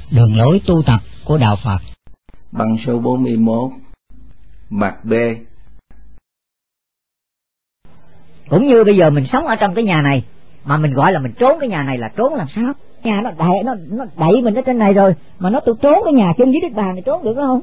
Đường lối tu tập của Đạo Phật. Bằng số 41, mặt B. Cũng như bây giờ mình sống ở trong cái nhà này, mà mình gọi là mình trốn cái nhà này là trốn làm sao? Nhà nó đẩy mình ở trên này rồi, mà nó trốn cái nhà trên dưới cái bàn này trốn được không?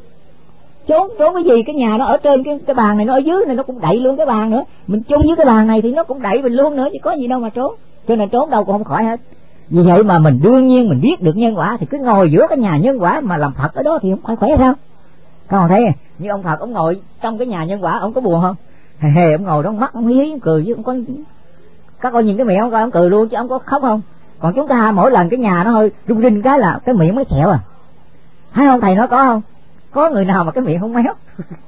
Trốn cái gì? Cái nhà nó ở trên cái bàn này, nó ở dưới này nó cũng đẩy luôn cái bàn nữa. Mình chung với cái bàn này thì nó cũng đẩy mình luôn nữa, chứ có gì đâu mà trốn. Cho nên trốn đâu cũng không khỏi hết. Vì vậy mà mình đương nhiên mình biết được nhân quả thì cứ ngồi giữa cái nhà nhân quả mà làm Phật ở đó thì không phải khỏe sao? Các bạn thấy như ông Phật ông ngồi trong cái nhà nhân quả, ông có buồn không? Hề ông ngồi đó ông mắt ông hí ông cười chứ ông có. Các con nhìn cái miệng ông coi ông cười luôn chứ ông có khóc không? Còn chúng ta mỗi lần cái nhà nó hơi rung rinh cái là cái miệng mới xẹo à. Thấy không thầy, nó có không? Có người nào mà cái miệng không méo?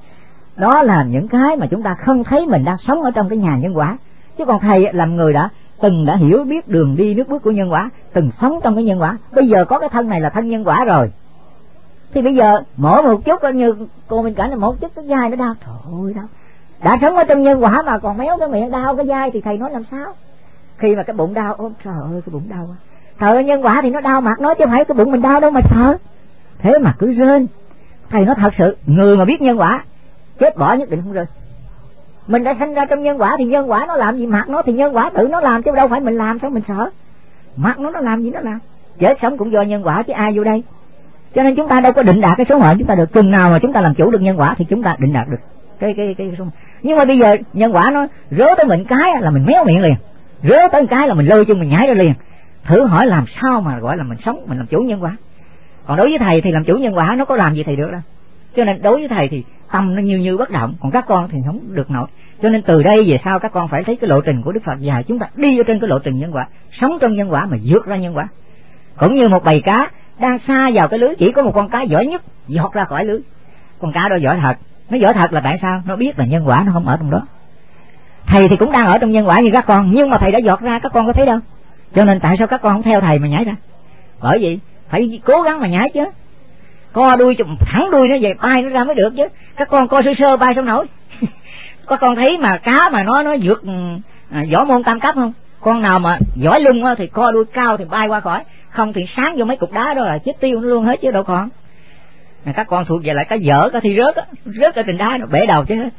Đó là những cái mà chúng ta không thấy mình đang sống ở trong cái nhà nhân quả. Chứ còn thầy làm người đã hiểu biết đường đi nước bước của nhân quả, từng sống trong cái nhân quả. Bây giờ có cái thân này là thân nhân quả rồi, thì bây giờ mỗi một chút, như cô mình cảnh là một chút cái vai nó đau, thôi đau. Đã sống ở trong nhân quả mà còn méo cái miệng đau cái vai thì thầy nói làm sao? Khi mà cái bụng đau, ôi trời ơi cái bụng đau quá. Trời ơi, nhân quả thì nó đau mặt nó chứ không phải cái bụng mình đau đâu mà sợ. Thế mà cứ rên. Thầy nói thật sự, người mà biết nhân quả chết bỏ nhất định không rên. Mình đã sinh ra trong nhân quả thì nhân quả nó làm gì mặt nó thì nhân quả tự nó làm chứ đâu phải mình làm, sao mình sợ. Mặt nó làm gì nó làm. Chết sống cũng do nhân quả chứ ai vô đây. Cho nên chúng ta đâu có định đạt cái số mệnh chúng ta được. Chừng nào mà chúng ta làm chủ được nhân quả thì chúng ta định đạt được cái số. Nhưng mà bây giờ nhân quả nó rớ tới mình cái là mình méo miệng liền, rớ tới cái là mình lôi chân mình nhảy ra liền. Thử hỏi làm sao mà gọi là mình sống, mình làm chủ nhân quả. Còn đối với thầy thì làm chủ nhân quả nó có làm gì thầy được đâu. Cho nên đối với thầy thì tâm nó như bất động, còn các con thì không được nổi. Cho nên từ đây về sau các con phải thấy cái lộ trình của Đức Phật dài, chúng ta đi ở trên cái lộ trình nhân quả, sống trong nhân quả mà vượt ra nhân quả. Cũng như một bầy cá đang sa vào cái lưới, chỉ có một con cá giỏi nhất giọt ra khỏi lưới. Con cá đó giỏi thật. Nó giỏi thật là tại sao? Nó biết là nhân quả nó không ở trong đó. Thầy thì cũng đang ở trong nhân quả như các con, nhưng mà thầy đã giọt ra, các con có thấy đâu. Cho nên tại sao các con không theo thầy mà nhảy ra? Bởi vì phải cố gắng mà nhảy chứ. Co đuôi thẳng đuôi nó về bay nó ra mới được chứ. Các con coi sơ sơ bay sao nổi. Các con thấy mà cá mà nó vượt võ môn tam cấp không? Con nào mà giỏi lung thì co đuôi cao thì bay qua khỏi, không thì sáng vô mấy cục đá đó là chết tiêu nó luôn hết chứ đâu còn. Các con thuộc về lại cá dở, cá thi rớt ở trên đá nó bể đầu chứ hết.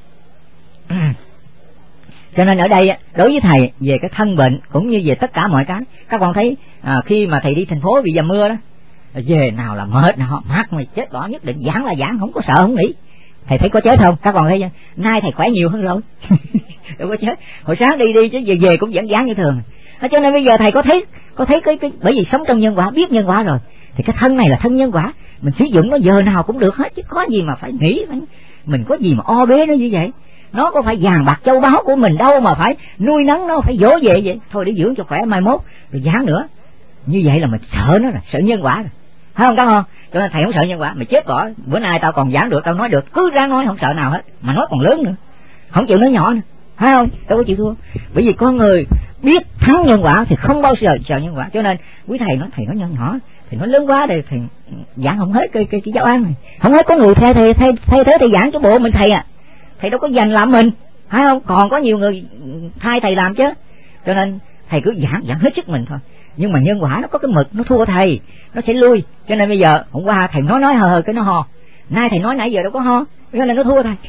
Cho nên ở đây đối với thầy về cái thân bệnh cũng như về tất cả mọi cái, các con thấy khi mà thầy đi thành phố bị dầm mưa đó, về nào là mệt nào mát mày chết bỏ nhất định, giảng là giảng không có sợ không nghĩ. Thầy thấy có chết không? Các con thấy chưa? Nay thầy khỏe nhiều hơn rồi. Đâu có chết. Hồi sáng đi chứ về cũng vẫn giảng như thường. Cho nên bây giờ thầy có thấy cái bởi vì sống trong nhân quả, biết nhân quả rồi thì cái thân này là thân nhân quả, mình sử dụng nó giờ nào cũng được hết chứ có gì mà phải nghĩ mình có gì mà o bế nó như vậy. Nó có phải vàng bạc châu báu của mình đâu mà phải nuôi nấng nó, phải dỗ về vậy thôi để dưỡng cho khỏe, mai mốt rồi giảng nữa. Như vậy là mình sợ nó, là sợ nhân quả rồi, thấy không các con? Cho nên thầy không sợ nhân quả. Mày chết bỏ, bữa nay tao còn giảng được, tao nói được, cứ ráng nói, không sợ nào hết, mà nói còn lớn nữa, không chịu nói nhỏ nữa, thấy không? Đâu có chịu thua. Bởi vì con người biết thắng nhân quả thì không bao giờ sợ nhân quả. Cho nên quý thầy nói nhân nhỏ thì nó lớn quá thì thầy giảng không hết cái giáo án này, không hết. Có người thay thế thầy giảng cho bộ mình thầy thầy đâu có dành làm mình, thấy không? Còn có nhiều người thay thầy làm chứ. Cho nên thầy cứ giảng hết sức mình thôi. Nhưng mà nhân quả nó có cái mực, nó thua thầy, nó sẽ lui. Cho nên bây giờ hôm qua thầy nói hờ cái nó ho, nay thầy nói nãy giờ đâu có ho, cho nên nó thua thầy.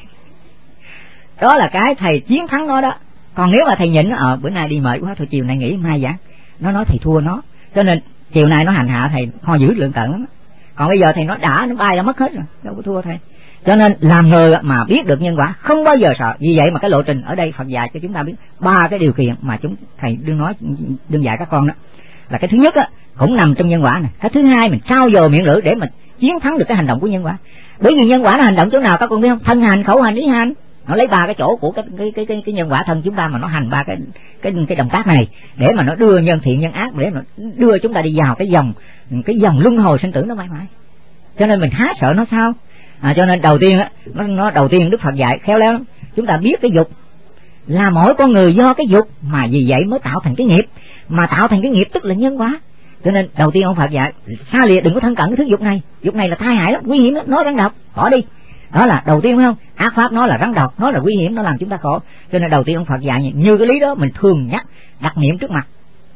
Đó là cái thầy chiến thắng nó đó. Còn nếu mà thầy nhịn bữa nay đi mệt quá thôi chiều nay nghỉ mai giảng, nó nói thầy thua nó. Cho nên chiều nay nó hành hạ thầy ho dữ lượng cận lắm. Còn bây giờ thầy nói nó bay ra mất hết rồi, đâu có thua thầy. Cho nên làm người mà biết được nhân quả không bao giờ sợ. Vì vậy mà cái lộ trình ở đây Phật dạy cho chúng ta biết 3 cái điều kiện mà thầy đương dạy các con đó. Là cái thứ nhất cũng nằm trong nhân quả này. Cái thứ hai mình trao dồi miệng lưỡi để mình chiến thắng được cái hành động của nhân quả. Bởi vì nhân quả nó hành động chỗ nào các con biết không? Thân hành, khẩu hành, ý hành. Nó lấy 3 cái chỗ của cái nhân quả thân chúng ta mà nó hành 3 cái động tác này để mà nó đưa nhân thiện nhân ác, để mà đưa chúng ta đi vào cái dòng luân hồi sinh tử nó mãi mãi. Cho nên mình há sợ nó sao? Cho nên đầu tiên nó đầu tiên Đức Phật dạy khéo léo lắm. Chúng ta biết cái dục là mỗi con người do cái dục mà vì vậy mới tạo thành cái nghiệp, mà tạo thành cái nghiệp tức là nhân quả. Cho nên đầu tiên ông Phật dạy xa lìa, đừng có thân cận cái thứ dục này. Dục này là tai hại lắm, nguy hiểm lắm, nó rắn độc, bỏ đi. Đó là đầu tiên, phải không? Ác pháp nó là rắn độc, nó là nguy hiểm, nó làm chúng ta khổ. Cho nên đầu tiên ông Phật dạy như cái lý đó mình thường nhắc, đặt niệm trước mặt.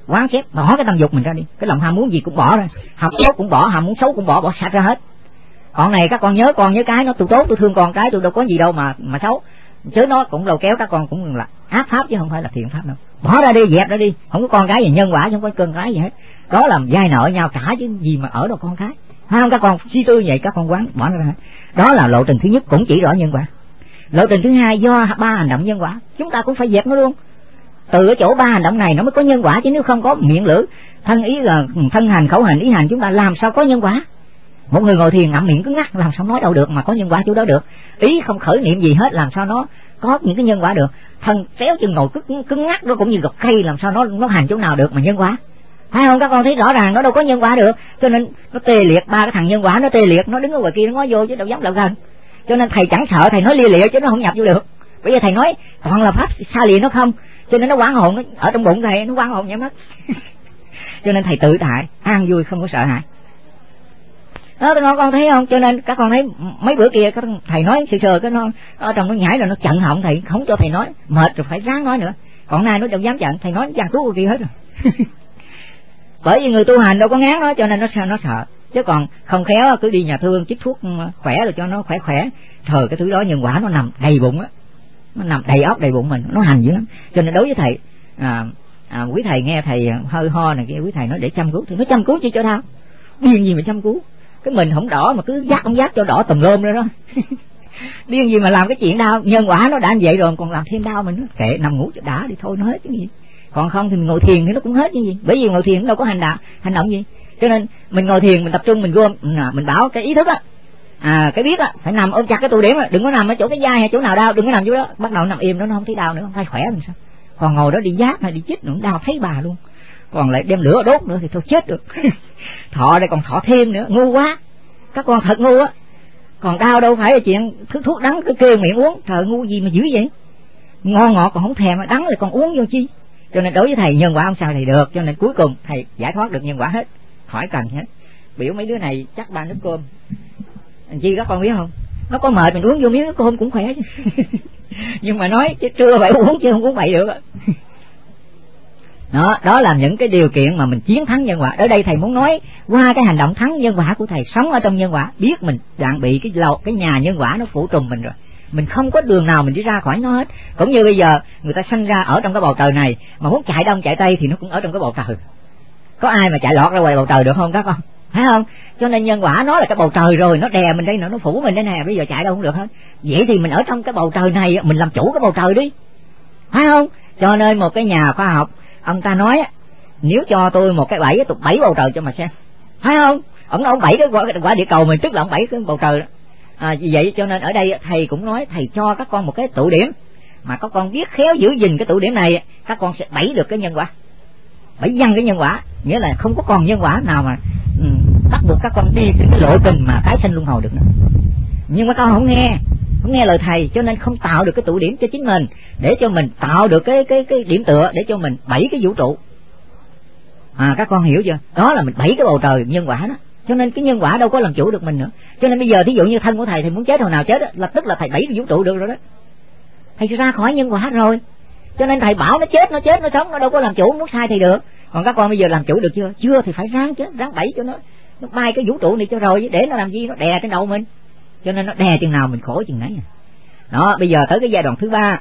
quán xét bỏ cái tâm dục mình ra đi, cái lòng ham muốn gì cũng bỏ ra, ham tốt cũng bỏ, ham muốn xấu cũng bỏ sạch ra hết. Còn này các con nhớ cái nó tôi tốt tôi thương con cái tôi đâu có gì đâu mà xấu, chứ nó cũng lôi kéo các con cũng là ác pháp chứ không phải là thiện pháp đâu. Bỏ ra đi, dẹp ra đi, không có con cái gì nhân quả, không có cơn cái gì hết. Đó là vay nợ nhau cả chứ gì mà ở đâu con cái. Phải không các con? Suy tư vậy các con quán bỏ ra hết. Đó là lộ trình thứ nhất, cũng chỉ rõ nhân quả. Lộ trình thứ hai, do 3 hành động nhân quả, chúng ta cũng phải dẹp nó luôn. Từ cái chỗ 3 hành động này nó mới có nhân quả, chứ nếu không có miệng lưỡi thân ý là thân hành khẩu hành ý hành, chúng ta làm sao có nhân quả. Một người ngồi thiền ngậm miệng cứng ngắc làm sao nói đâu được mà có nhân quả chỗ đó được. Ý không khởi niệm gì hết làm sao nó có những cái nhân quả được. Thân kéo chân ngồi cứng ngắc nó cũng như gọt cây, làm sao nó hành chỗ nào được mà nhân quả. Phải không các con? Thấy rõ ràng nó đâu có nhân quả được, cho nên nó tê liệt. 3 cái thằng nhân quả nó tê liệt, nó đứng ở ngoài kia nó ngó vô chứ đâu dám lại gần. Cho nên thầy chẳng sợ thầy nói lia lịa chứ nó không nhập vô được. Bây giờ thầy nói toàn là pháp xa lìa nó không, cho nên nó quán hồn, nó ở trong bụng thầy nó quán hồn nhắm mắt. Cho nên thầy tự tại an vui, không có sợ hãi. Đó con thấy không? Cho nên các con thấy mấy bữa kia thầy nói sờ cái nó ở trong nó nhảy rồi nó chặn họng thầy, không cho thầy nói, mệt rồi phải ráng nói nữa. Còn nay nó đâu dám chặn, thầy nói chàng thuốc kia hết rồi. Bởi vì người tu hành đâu có ngán nó, cho nên nó sợ. Chứ còn không khéo cứ đi nhà thương chích thuốc khỏe rồi cho nó khỏe. Trời, cái thứ đó nhân quả nó nằm đầy bụng á, nó nằm đầy óc đầy bụng mình, nó hành dữ lắm. Cho nên đối với thầy quý thầy nghe thầy hơi ho này kia, quý thầy nói để chăm cứu thì nó chăm cứu chứ cho đau. Điên gì mà chăm cứu, cái mình không đỏ mà cứ dắt ông dắt cho đỏ tùm lum rồi đó. Điên gì mà làm cái chuyện đau, nhân quả nó đã như vậy rồi còn làm thêm đau mình, kệ nằm ngủ cho đã đi thôi, nó hết cái gì. Còn không thì mình ngồi thiền thì nó cũng hết cái gì, bởi vì ngồi thiền nó đâu có hành động gì. Cho nên mình ngồi thiền mình tập trung mình gom, mình bảo cái ý thức á, cái biết á phải nằm ôm chặt cái tụ điểm á, đừng có nằm ở chỗ cái vai hay chỗ nào đau, đừng có nằm chỗ đó. Bắt đầu nằm im nó không thấy đau nữa, không thấy khỏe làm sao. Còn ngồi đó đi giác hay đi chích nó đau thấy bà luôn, còn lại đem lửa đốt nữa thì thôi chết được. Thọ đây còn thọ thêm nữa, ngu quá các con, thật ngu á. Còn đau đâu phải là chuyện thuốc đắng cứ kêu miệng uống, trời ngu gì mà dữ vậy. Ngon ngọt còn không thèm, mà đắng rồi còn uống vô chi. Cho nên đối với thầy nhân quả không sao thầy được, cho nên cuối cùng thầy giải thoát được nhân quả hết, khỏi cần hết. Biểu mấy đứa này chắc 3 nước cơm chi các con biết không, nó có mệt mình uống vô miếng nước cơm cũng khỏe chứ. Nhưng mà nói chứ trưa phải uống chứ không uống vậy được. Đó là những cái điều kiện mà mình chiến thắng nhân quả. Ở đây thầy muốn nói qua cái hành động thắng nhân quả của thầy, sống ở trong nhân quả, biết mình đang bị cái nhà nhân quả nó phủ trùm mình rồi, mình không có đường nào mình đi ra khỏi nó hết. Cũng như bây giờ người ta sanh ra ở trong cái bầu trời này, mà muốn chạy đông chạy tây thì nó cũng ở trong cái bầu trời. Có ai mà chạy lọt ra ngoài bầu trời được không các con? Phải không? Cho nên nhân quả nó là cái bầu trời rồi, nó đè mình đây nữa, nó phủ mình đây nè, bây giờ chạy đâu không được hết. Vậy thì mình ở trong cái bầu trời này, mình làm chủ cái bầu trời đi, phải không? Cho nên một cái nhà khoa học ông ta nói nếu cho tôi một cái bẫy, tôi bẫy bầu trời cho mà xem, phải không? Ông bẫy cái quả địa cầu mình, tức là ông bẫy cái bầu trời đó. Vì vậy cho nên ở đây thầy cũng nói thầy cho các con một cái tụ điểm, mà các con biết khéo giữ gìn cái tụ điểm này, các con sẽ bẫy được cái nhân quả, bẫy văng cái nhân quả, nghĩa là không có còn nhân quả nào mà bắt buộc các con đi cái lộ trình mà tái sinh luân hồi được nữa. Nhưng mà con không nghe lời thầy, cho nên không tạo được cái tụ điểm cho chính mình, để cho mình tạo được cái điểm tựa để cho mình bẫy cái vũ trụ. Các con hiểu chưa? Đó là mình bẫy cái bầu trời nhân quả đó. Cho nên cái nhân quả đâu có làm chủ được mình nữa. Cho nên bây giờ thí dụ như thân của thầy muốn chết hồi nào chết đó, lập tức là thầy bẫy cái vũ trụ được rồi đó, thầy ra khỏi nhân quả rồi. Cho nên thầy bảo nó chết, nó sống, nó đâu có làm chủ, muốn sai thì được. Còn các con bây giờ làm chủ được chưa? Chưa thì phải ráng chứ, ráng bẫy cho nó bay cái vũ trụ này cho rồi, để nó làm gì, nó đè trên đầu mình. Cho nên nó đè chừng nào mình khổ chừng nấy. Đó, bây giờ tới cái giai đoạn thứ 3.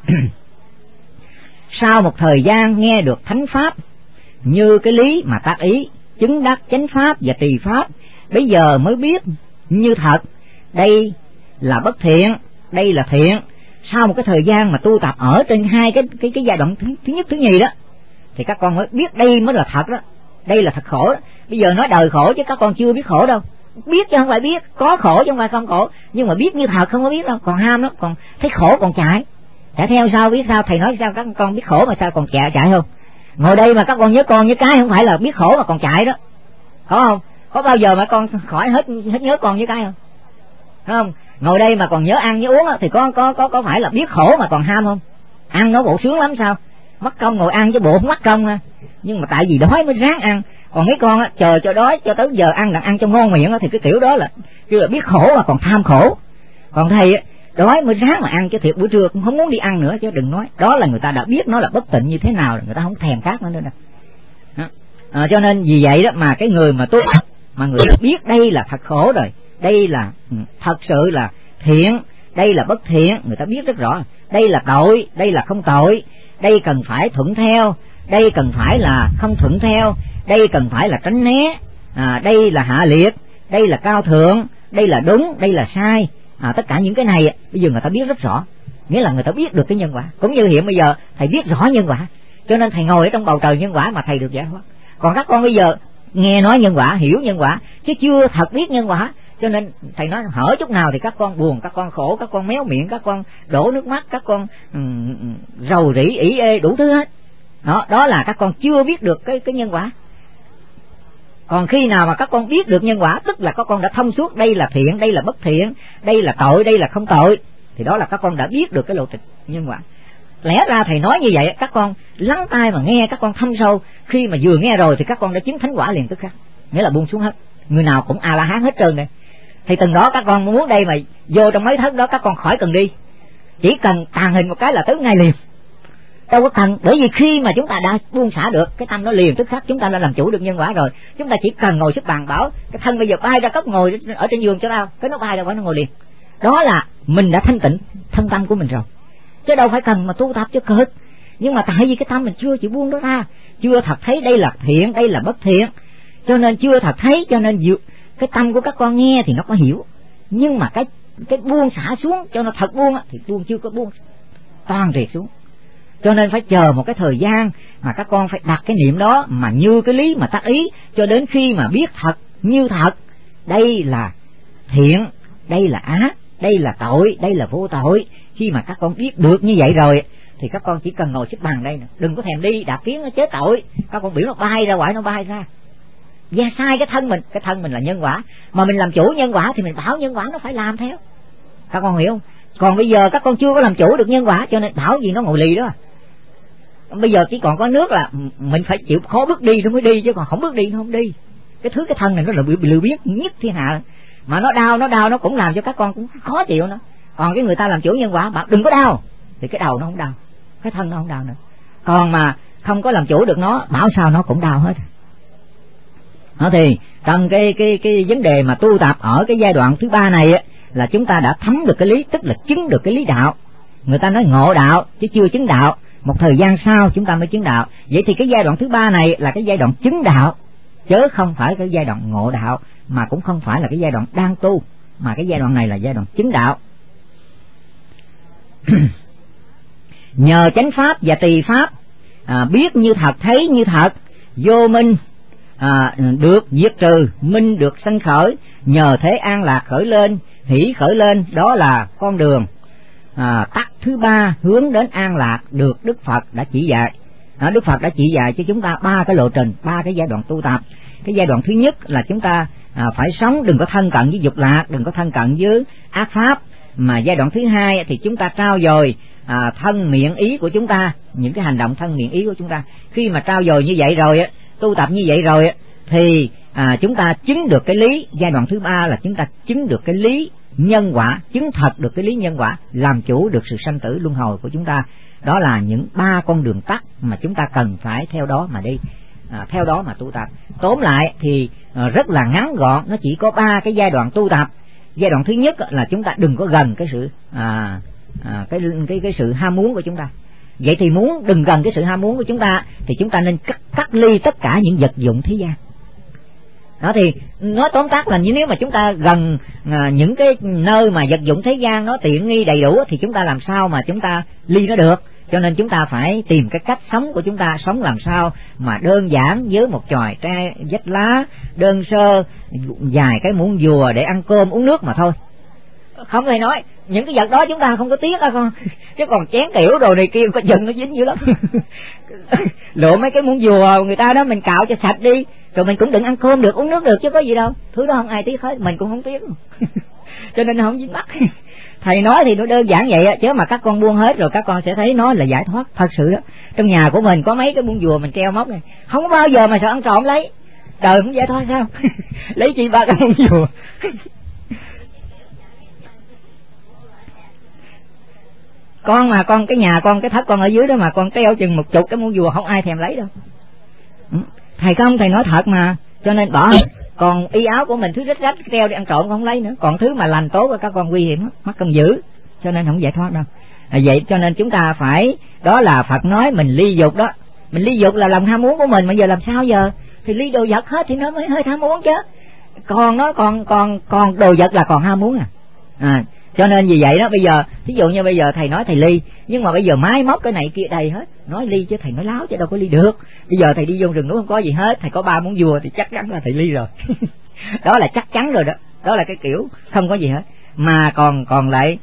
Sau một thời gian nghe được thánh pháp như cái lý mà tác ý, chứng đắc chánh pháp và trì pháp, bây giờ mới biết như thật đây là bất thiện, đây là thiện. Sau một cái thời gian mà tu tập ở trên hai cái giai đoạn thứ nhất thứ nhì đó, thì các con mới biết đây mới là thật đó, đây là thật khổ đó. Bây giờ nói đời khổ chứ các con chưa biết khổ đâu, biết chứ không phải biết, có khổ chứ không phải không khổ, nhưng mà biết như thật không có biết đâu, còn ham lắm, còn thấy khổ còn chạy theo sao, biết sao? Thầy nói sao các con biết khổ mà sao còn chạy không? Ngồi đây mà các con nhớ con nhớ cái không phải là biết khổ mà còn chạy đó, có không? Có bao giờ mà con khỏi hết nhớ con với cái không? Không? Ngồi đây mà còn nhớ ăn nhớ uống thì có phải là biết khổ mà còn ham không? Ăn nó bộ sướng lắm sao? Mất công ngồi ăn chứ bộ không mất công. Nhưng mà tại vì đói mới ráng ăn. Còn mấy con chờ cho đói cho tới giờ ăn đặng ăn cho ngon miệng thì cái kiểu đó là kêu là biết khổ mà còn tham khổ. Còn thầy đói mới ráng mà ăn, chứ thiệt buổi trưa cũng không muốn đi ăn nữa, chứ đừng nói. Đó là người ta đã biết nó là bất tịnh như thế nào rồi, người ta không thèm khác nữa nè. Cho nên vì vậy đó mà cái người mà tu mà người biết đây là thật khổ rồi, đây là thật sự là thiện, đây là bất thiện, người ta biết rất rõ. Đây là tội, đây là không tội, đây cần phải thuận theo, đây cần phải là không thuận theo, đây cần phải là tránh né, đây là hạ liệt, đây là cao thượng, đây là đúng, đây là sai. Tất cả những cái này bây giờ người ta biết rất rõ, nghĩa là người ta biết được cái nhân quả. Cũng như hiện bây giờ thầy biết rõ nhân quả, cho nên thầy ngồi ở trong bầu trời nhân quả mà thầy được giải thoát. Còn các con bây giờ nghe nói nhân quả, hiểu nhân quả, chứ chưa thật biết nhân quả, cho nên thầy nói hở chút nào thì các con buồn, các con khổ, các con méo miệng, các con đổ nước mắt, các con rầu rĩ ỷ ê đủ thứ hết. Đó là các con chưa biết được cái nhân quả. Còn khi nào mà các con biết được nhân quả, tức là các con đã thông suốt đây là thiện, đây là bất thiện, đây là tội, đây là không tội, thì đó là các con đã biết được cái lộ trình nhân quả. Lẽ ra thầy nói như vậy, các con lắng tai mà nghe, các con thâm sâu, khi mà vừa nghe rồi thì các con đã chứng thánh quả liền tức khắc, nghĩa là buông xuống hết. Người nào cũng A La Hán hết trơn đây. Thì từng đó các con muốn đây mà vô trong mấy thất đó các con khỏi cần đi, chỉ cần tàn hình một cái là tới ngay liền, đâu có cần. Bởi vì khi mà chúng ta đã buông xả được cái tâm nó liền tức khắc, chúng ta đã làm chủ được nhân quả rồi. Chúng ta chỉ cần ngồi xếp bàn bảo cái thân bây giờ bay ra cấp ngồi ở trên giường cho tao, cái nó bay ra quả nó ngồi liền. Đó là mình đã thanh tịnh thân tâm của mình rồi, chứ đâu phải cần mà tu tập cho cực. Nhưng mà tại vì cái tâm mình chưa chịu buông đó ra, chưa thật thấy đây là thiện, đây là bất thiện, cho nên chưa thật thấy, cho nên cái tâm của các con nghe thì nó có hiểu, nhưng mà cái buông xả xuống cho nó thật buông thì buông chưa có buông toàn triệt xuống. Cho nên phải chờ một cái thời gian mà các con phải đặt cái niệm đó mà như cái lý mà tác ý, cho đến khi mà biết thật như thật, đây là thiện, đây là ác, đây là tội, đây là vô tội. Khi mà các con biết được như vậy rồi thì các con chỉ cần ngồi xếp bằng đây nè, đừng có thèm đi đạp kiến nó chế tội. Các con biểu nó bay ra ngoài, nó bay ra. Và sai cái thân mình là nhân quả, mà mình làm chủ nhân quả thì mình bảo nhân quả nó phải làm theo. Các con hiểu không? Còn bây giờ các con chưa có làm chủ được nhân quả, cho nên bảo gì nó ngồi lì đó. Bây giờ chỉ còn có nước là mình phải chịu khó bước đi nó mới đi, chứ còn không bước đi nó không đi. Cái thân này nó là bị lừa biết nhất thiên hạ, mà nó đau nó cũng làm cho các con cũng khó chịu nữa. Còn cái người ta làm chủ nhân quả bảo đừng có đau thì cái đầu nó không đau, cái thân nó không đau nữa. Còn mà không có làm chủ được nó, bảo sao nó cũng đau hết. Đó thì trong cái vấn đề mà tu tập ở cái giai đoạn thứ ba này á, là chúng ta đã thấm được cái lý, tức là chứng được cái lý đạo. Người ta nói ngộ đạo chứ chưa chứng đạo, một thời gian sau chúng ta mới chứng đạo. Vậy thì cái giai đoạn thứ ba này là cái giai đoạn chứng đạo, chứ không phải cái giai đoạn ngộ đạo, mà cũng không phải là cái giai đoạn đang tu, mà cái giai đoạn này là giai đoạn chứng đạo. Nhờ chánh pháp và tỳ pháp, biết như thật, thấy như thật, vô minh được diệt trừ, minh được sanh khởi, nhờ thế an lạc khởi lên, hỷ khởi lên. Đó là con đường tắt thứ ba hướng đến an lạc được Đức Phật đã chỉ dạy. Đức Phật đã chỉ dạy cho chúng ta ba cái lộ trình, ba cái giai đoạn tu tập. Cái giai đoạn thứ nhất là chúng ta phải sống đừng có thân cận với dục lạc, đừng có thân cận với ác pháp. Mà giai đoạn thứ hai thì chúng ta trau dồi thân miệng ý của chúng ta, những cái hành động thân miệng ý của chúng ta. Khi mà trau dồi như vậy rồi, tu tập như vậy rồi thì chúng ta chứng được cái lý. Giai đoạn thứ ba là chúng ta chứng được cái lý nhân quả, chứng thật được cái lý nhân quả, làm chủ được sự sanh tử luân hồi của chúng ta. Đó là những ba con đường tắt mà chúng ta cần phải theo đó mà đi, theo đó mà tu tập. Tóm lại thì rất là ngắn gọn, nó chỉ có ba cái giai đoạn tu tập. Giai đoạn thứ nhất là chúng ta đừng có gần cái sự cái sự ham muốn của chúng ta. Vậy thì muốn đừng gần cái sự ham muốn của chúng ta thì chúng ta nên cắt ly tất cả những vật dụng thế gian. Đó thì nói tóm tắt là nếu mà chúng ta gần những cái nơi mà vật dụng thế gian nó tiện nghi đầy đủ thì chúng ta làm sao mà chúng ta ly nó được. Cho nên chúng ta phải tìm cái cách sống của chúng ta, sống làm sao mà đơn giản với một chòi tre vách lá, đơn sơ, vài cái muỗng dùa để ăn cơm uống nước mà thôi. Không thể nói những cái vật đó chúng ta không có tiếc á con, chứ còn chén tiểu đồ này kia có chừng nó dính dữ lắm. Lựa mấy cái muỗng dùa người ta đó mình cạo cho sạch đi, rồi mình cũng đừng ăn cơm được, uống nước được chứ có gì đâu. Thứ đó không ai tiếc hết, mình cũng không tiếc. Cho nên nó không dính mắt. Thầy nói thì nó đơn giản vậy, chứ mà các con buông hết rồi các con sẽ thấy nó là giải thoát thật sự đó. Trong nhà của mình có mấy cái muỗng dùa mình treo móc này, không bao giờ mà sợ ăn trộm lấy. Trời, không giải thoát sao? Lấy chi ba cái muỗng dùa. Con mà con cái nhà con cái thất con ở dưới đó mà con treo chừng 10 cái muỗng dùa không ai thèm lấy đâu. Thầy không, thầy nói thật mà, cho nên bỏ. Còn y áo của mình thứ rách rách treo đi ăn trộm không lấy nữa, còn thứ mà lành tốt và các con nguy hiểm mắc cần giữ, cho nên không giải thoát đâu. Vậy cho nên chúng ta phải, đó là Phật nói mình ly dục đó, mình ly dục là lòng ham muốn của mình, mà giờ làm sao giờ? Thì ly đồ vật hết thì nó mới hơi ham muốn chứ. Còn nó còn đồ vật là còn ham muốn cho nên vì vậy đó, bây giờ ví dụ như bây giờ thầy nói thầy ly, nhưng mà bây giờ máy móc cái này kia đầy hết, nói ly chứ thầy nói láo chứ đâu có ly được. Bây giờ thầy đi vô rừng núi không có gì hết, thầy có 3 muốn vua thì chắc chắn là thầy ly rồi. Đó là chắc chắn rồi đó, đó là cái kiểu không có gì hết. Mà còn lại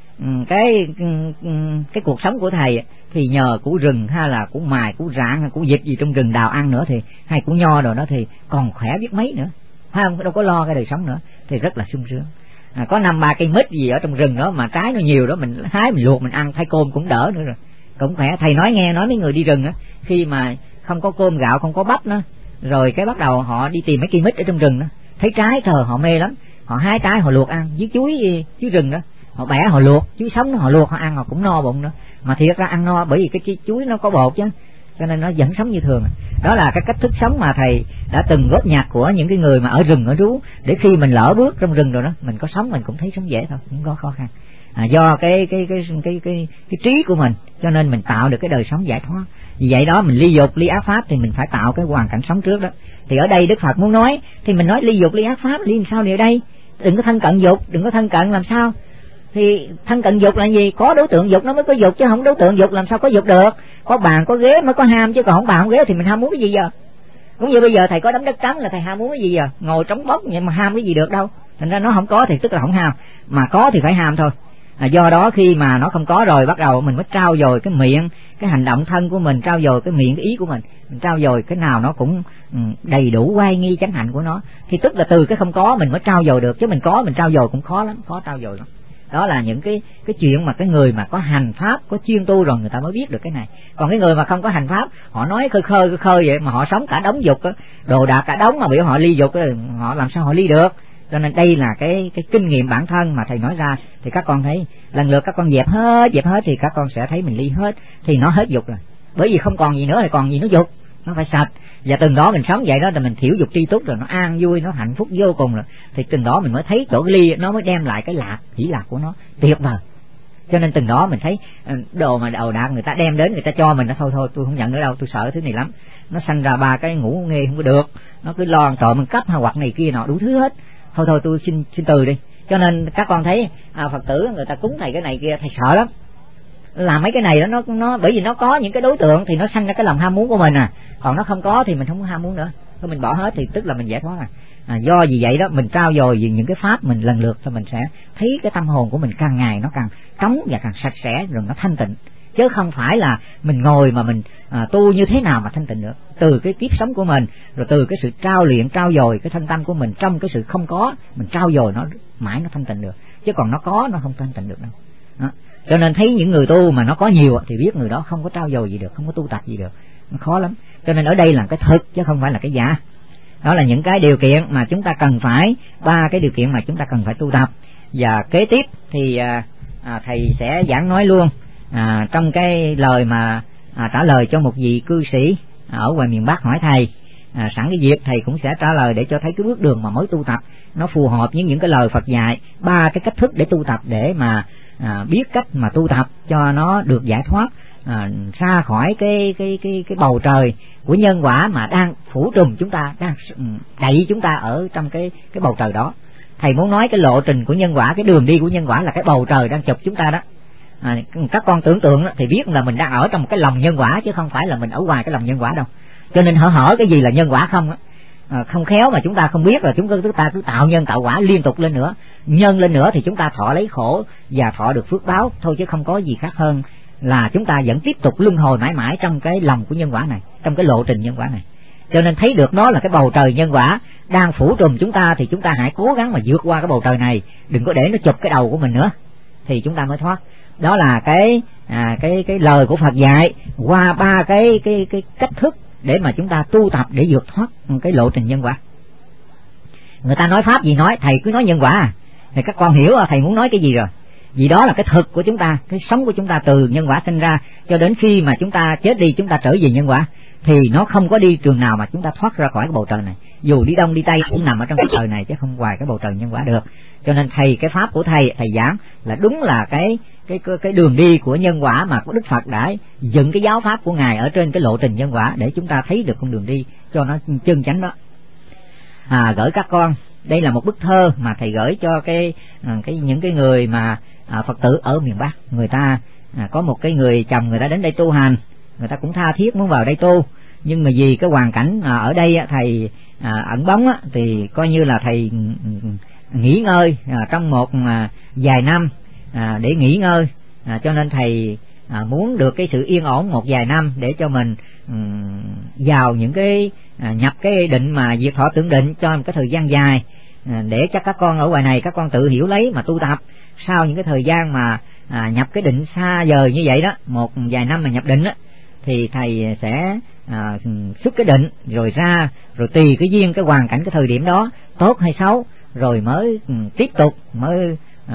cái cuộc sống của thầy thì nhờ củ rừng hay là củ mài, củ rạng hay củ vịt gì trong rừng đào ăn nữa, thì hay củ nho rồi đó thì còn khỏe biết mấy nữa, phải không? Đâu có lo cái đời sống nữa, thì rất là sung sướng. Có 5-3 cây mít gì ở trong rừng đó mà trái nó nhiều đó, mình hái mình luộc mình ăn, thay cơm cũng đỡ nữa rồi, cũng khỏe. Thầy nói mấy người đi rừng á, khi mà không có cơm gạo không có bắp nữa, rồi cái bắt đầu họ đi tìm mấy cây mít ở trong rừng đó, thấy trái trời họ mê lắm, họ hái trái họ luộc ăn với chuối rừng đó, họ bẻ họ luộc chuối sống họ luộc họ ăn, họ cũng no bụng nữa. Mà thiệt ra ăn no bởi vì cái chuối nó có bột chứ, cho nên nó vẫn sống như thường. Đó là cái cách thức sống mà thầy đã từng góp nhặt của những cái người mà ở rừng ở rú, để khi mình lỡ bước trong rừng rồi đó, mình có sống mình cũng thấy sống dễ thôi, không có khó khăn. Do cái trí của mình, cho nên mình tạo được cái đời sống giải thoát. Vì vậy đó, mình ly dục ly ác pháp thì mình phải tạo cái hoàn cảnh sống trước đó. Thì ở đây Đức Phật muốn nói thì mình nói ly dục ly ác pháp, ly làm sao đi ở đây? Đừng có thân cận dục, đừng có thân cận làm sao? Thì thân cận dục là gì? Có đối tượng dục nó mới có dục, chứ không đối tượng dục làm sao có dục được? Có bàn có ghế mới có ham, chứ còn không bàn không ghế thì mình ham muốn cái gì giờ? Cũng như bây giờ thầy có đống đất trống là thầy ham muốn cái gì giờ? Ngồi trống bốc nhưng mà ham cái gì được đâu. Thành ra nó không có thì tức là không ham, mà có thì phải ham thôi. Do đó khi mà nó không có rồi, bắt đầu mình mới trau dồi cái miệng, cái hành động thân của mình, trau dồi cái miệng cái ý của mình trau dồi cái nào nó cũng đầy đủ oai nghi chánh hạnh của nó, thì tức là từ cái không có mình mới trau dồi được, chứ mình có mình trau dồi cũng khó lắm, khó trau dồi lắm. Đó là những cái chuyện mà cái người mà có hành pháp, có chuyên tu rồi người ta mới biết được cái này. Còn cái người mà không có hành pháp, họ nói khơi vậy mà họ sống cả đống dục á, đồ đạc cả đống mà biểu họ ly dục á, họ làm sao họ ly được? Cho nên đây là cái kinh nghiệm bản thân mà thầy nói ra, thì các con thấy lần lượt các con dẹp hết thì các con sẽ thấy mình ly hết, thì nó hết dục rồi. Bởi vì không còn gì nữa thì còn gì nó dục, nó phải sạch. Và từng đó mình sống vậy đó là mình thiểu dục tri túc rồi, nó an vui, nó hạnh phúc vô cùng rồi, thì từng đó mình mới thấy chỗ ly nó mới đem lại cái lạc, hỷ lạc của nó tuyệt vời. Cho nên từng đó mình thấy đồ mà đầu đạc người ta đem đến, người ta cho mình, nó thôi tôi không nhận nữa đâu, tôi sợ thứ này lắm, nó sanh ra 3 cái ngủ nghe không có được, nó cứ lo trộm mình cấp hay hoặc này kia nọ đủ thứ hết, thôi tôi xin từ đi. Cho nên các con thấy Phật tử người ta cúng thầy cái này kia, thầy sợ lắm, làm mấy cái này đó nó bởi vì nó có những cái đối tượng thì nó sanh ra cái lòng ham muốn của mình còn nó không có thì mình không có ham muốn nữa, thôi mình bỏ hết thì tức là mình giải thoát do vì vậy đó mình trao dồi những cái pháp mình lần lượt, thì mình sẽ thấy cái tâm hồn của mình càng ngày nó càng trống và càng sạch sẽ, rồi nó thanh tịnh, chứ không phải là mình ngồi mà mình tu như thế nào mà thanh tịnh được. Từ cái kiếp sống của mình, rồi từ cái sự trao luyện trao dồi cái thân tâm của mình trong cái sự không có, mình trao dồi nó mãi nó thanh tịnh được, chứ còn nó có nó không thanh tịnh được đâu đó. Cho nên thấy những người tu mà nó có nhiều thì biết người đó không có trao dồi gì được, không có tu tập gì được, nó khó lắm. Cho nên ở đây là cái thực chứ không phải là cái giả. Đó là những cái điều kiện mà chúng ta cần phải, 3 cái điều kiện mà chúng ta cần phải tu tập. Và kế tiếp thì thầy sẽ giảng nói luôn trong cái lời mà trả lời cho một vị cư sĩ ở ngoài miền Bắc hỏi thầy. Sẵn cái dịp thầy cũng sẽ trả lời để cho thấy cái bước đường mà mới tu tập nó phù hợp với những cái lời Phật dạy, 3 cái cách thức để tu tập, để mà biết cách mà tu tập cho nó được giải thoát ra khỏi cái bầu trời của nhân quả mà đang phủ trùm chúng ta, đang đẩy chúng ta ở trong cái bầu trời đó. Thầy muốn nói cái lộ trình của nhân quả, cái đường đi của nhân quả là cái bầu trời đang chụp chúng ta đó. Các con tưởng tượng đó, thì biết là mình đang ở trong cái lòng nhân quả chứ không phải là mình ở ngoài cái lòng nhân quả đâu. Cho nên hở cái gì là nhân quả không không khéo mà chúng ta không biết, là chúng ta cứ tạo nhân tạo quả liên tục lên nữa, nhân lên nữa thì chúng ta thọ lấy khổ và thọ được phước báo thôi, chứ không có gì khác hơn là chúng ta vẫn tiếp tục luân hồi mãi mãi trong cái lòng của nhân quả này, trong cái lộ trình nhân quả này. Cho nên thấy được nó là cái bầu trời nhân quả đang phủ trùm chúng ta, thì chúng ta hãy cố gắng mà vượt qua cái bầu trời này, đừng có để nó chụp cái đầu của mình nữa, thì chúng ta mới thoát. Đó là cái lời của Phật dạy qua 3 cái cách thức để mà chúng ta tu tập để vượt thoát cái lộ trình nhân quả. Người ta nói pháp gì nói, thầy cứ nói nhân quả thì các con hiểu thầy muốn nói cái gì rồi. Vì đó là cái thực của chúng ta, cái sống của chúng ta từ nhân quả sinh ra cho đến khi mà chúng ta chết đi, chúng ta trở về nhân quả. thì nó không có đi trường nào mà chúng ta thoát ra khỏi cái bầu trời này. Dù đi đông đi tây cũng nằm ở trong cái trời này chứ không ngoài cái bầu trời nhân quả được. Cho nên cái pháp của thầy giảng là đúng là cái đường đi của nhân quả mà của Đức Phật đã dựng cái giáo pháp của ngài ở trên cái lộ trình nhân quả để chúng ta thấy được con đường đi cho nó chân chánh đó. Gửi các con, đây là một bức thơ mà thầy gửi cho những cái người mà Phật tử ở miền Bắc. Người ta có một cái người chồng, người ta đến đây tu hành, người ta cũng tha thiết muốn vào đây tu, nhưng mà vì cái hoàn cảnh ở đây thầy ẩn bóng thì coi như là thầy nghỉ ngơi trong một vài năm để nghỉ ngơi, cho nên thầy muốn được cái sự yên ổn một vài năm để cho mình vào những cái nhập cái định mà diệt thọ tưởng định cho một cái thời gian dài, để cho các con ở ngoài này các con tự hiểu lấy mà tu tập. Sau những cái thời gian mà nhập cái định xa vời như vậy đó, một vài năm mà nhập định đó, thì thầy sẽ xuất cái định rồi ra, rồi tùy cái duyên cái hoàn cảnh cái thời điểm đó tốt hay xấu, rồi mới tiếp tục mới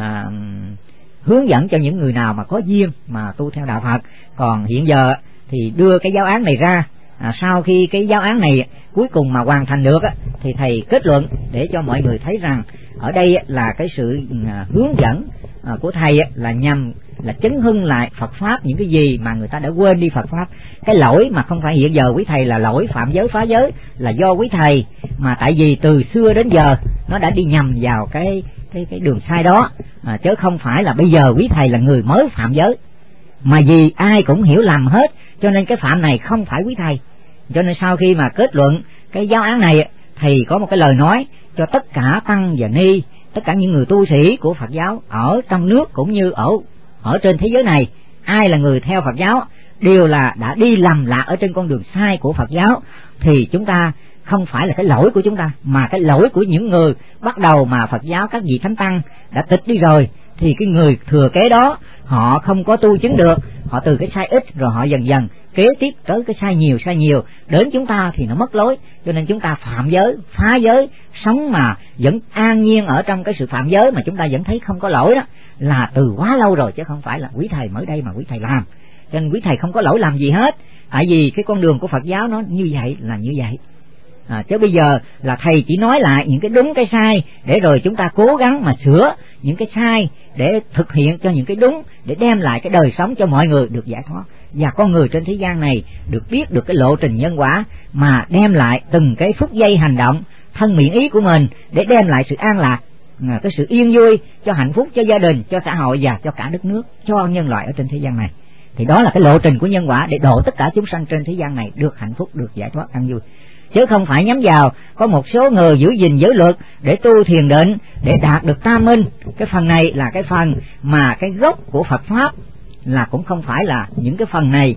hướng dẫn cho những người nào mà có duyên mà tu theo đạo Phật. Còn hiện giờ thì đưa cái giáo án này ra, sau khi cái giáo án này cuối cùng mà hoàn thành được thì thầy kết luận để cho mọi người thấy rằng ở đây là cái sự hướng dẫn của thầy là nhằm là chấn hưng lại Phật pháp, những cái gì mà người ta đã quên đi Phật pháp. Cái lỗi mà không phải hiện giờ quý thầy là lỗi phạm giới phá giới là do quý thầy, mà tại vì từ xưa đến giờ nó đã đi nhầm vào cái đường sai đó, chứ không phải là bây giờ quý thầy là người mới phạm giới, mà vì ai cũng hiểu lầm hết, cho nên cái phạm này không phải quý thầy. Cho nên sau khi mà kết luận cái giáo án này, thầy có một cái lời nói cho tất cả tăng và ni, tất cả những người tu sĩ của Phật giáo ở trong nước cũng như ở trên thế giới này, ai là người theo Phật giáo đều là đã đi lầm lạc ở trên con đường sai của Phật giáo. Thì chúng ta không phải là cái lỗi của chúng ta, mà cái lỗi của những người bắt đầu mà Phật giáo các vị thánh tăng đã tịch đi rồi, thì cái người thừa kế đó họ không có tu chứng được, họ từ cái sai ít rồi họ dần dần kế tiếp tới cái sai nhiều, đến chúng ta thì nó mất lối. Cho nên chúng ta phạm giới, phá giới, sống mà vẫn an nhiên ở trong cái sự phạm giới mà chúng ta vẫn thấy không có lỗi đó, là từ quá lâu rồi, chứ không phải là quý thầy mới đây mà quý thầy làm. Cho nên quý thầy không có lỗi làm gì hết, tại vì cái con đường của Phật giáo nó như vậy là như vậy. Chứ bây giờ là thầy chỉ nói lại những cái đúng cái sai để rồi chúng ta cố gắng mà sửa những cái sai để thực hiện cho những cái đúng, để đem lại cái đời sống cho mọi người được giải thoát, và con người trên thế gian này được biết được cái lộ trình nhân quả mà đem lại từng cái phút giây hành động thân miệng ý của mình để đem lại sự an lạc, cái sự yên vui cho hạnh phúc cho gia đình, cho xã hội và cho cả đất nước, cho nhân loại ở trên thế gian này. Thì đó là cái lộ trình của nhân quả để độ tất cả chúng sanh trên thế gian này được hạnh phúc, được giải thoát an vui, chứ không phải nhắm vào có một số người giữ gìn giới luật để tu thiền định để đạt được tam minh. Cái phần này là cái phần mà cái gốc của Phật pháp, là cũng không phải là những cái phần này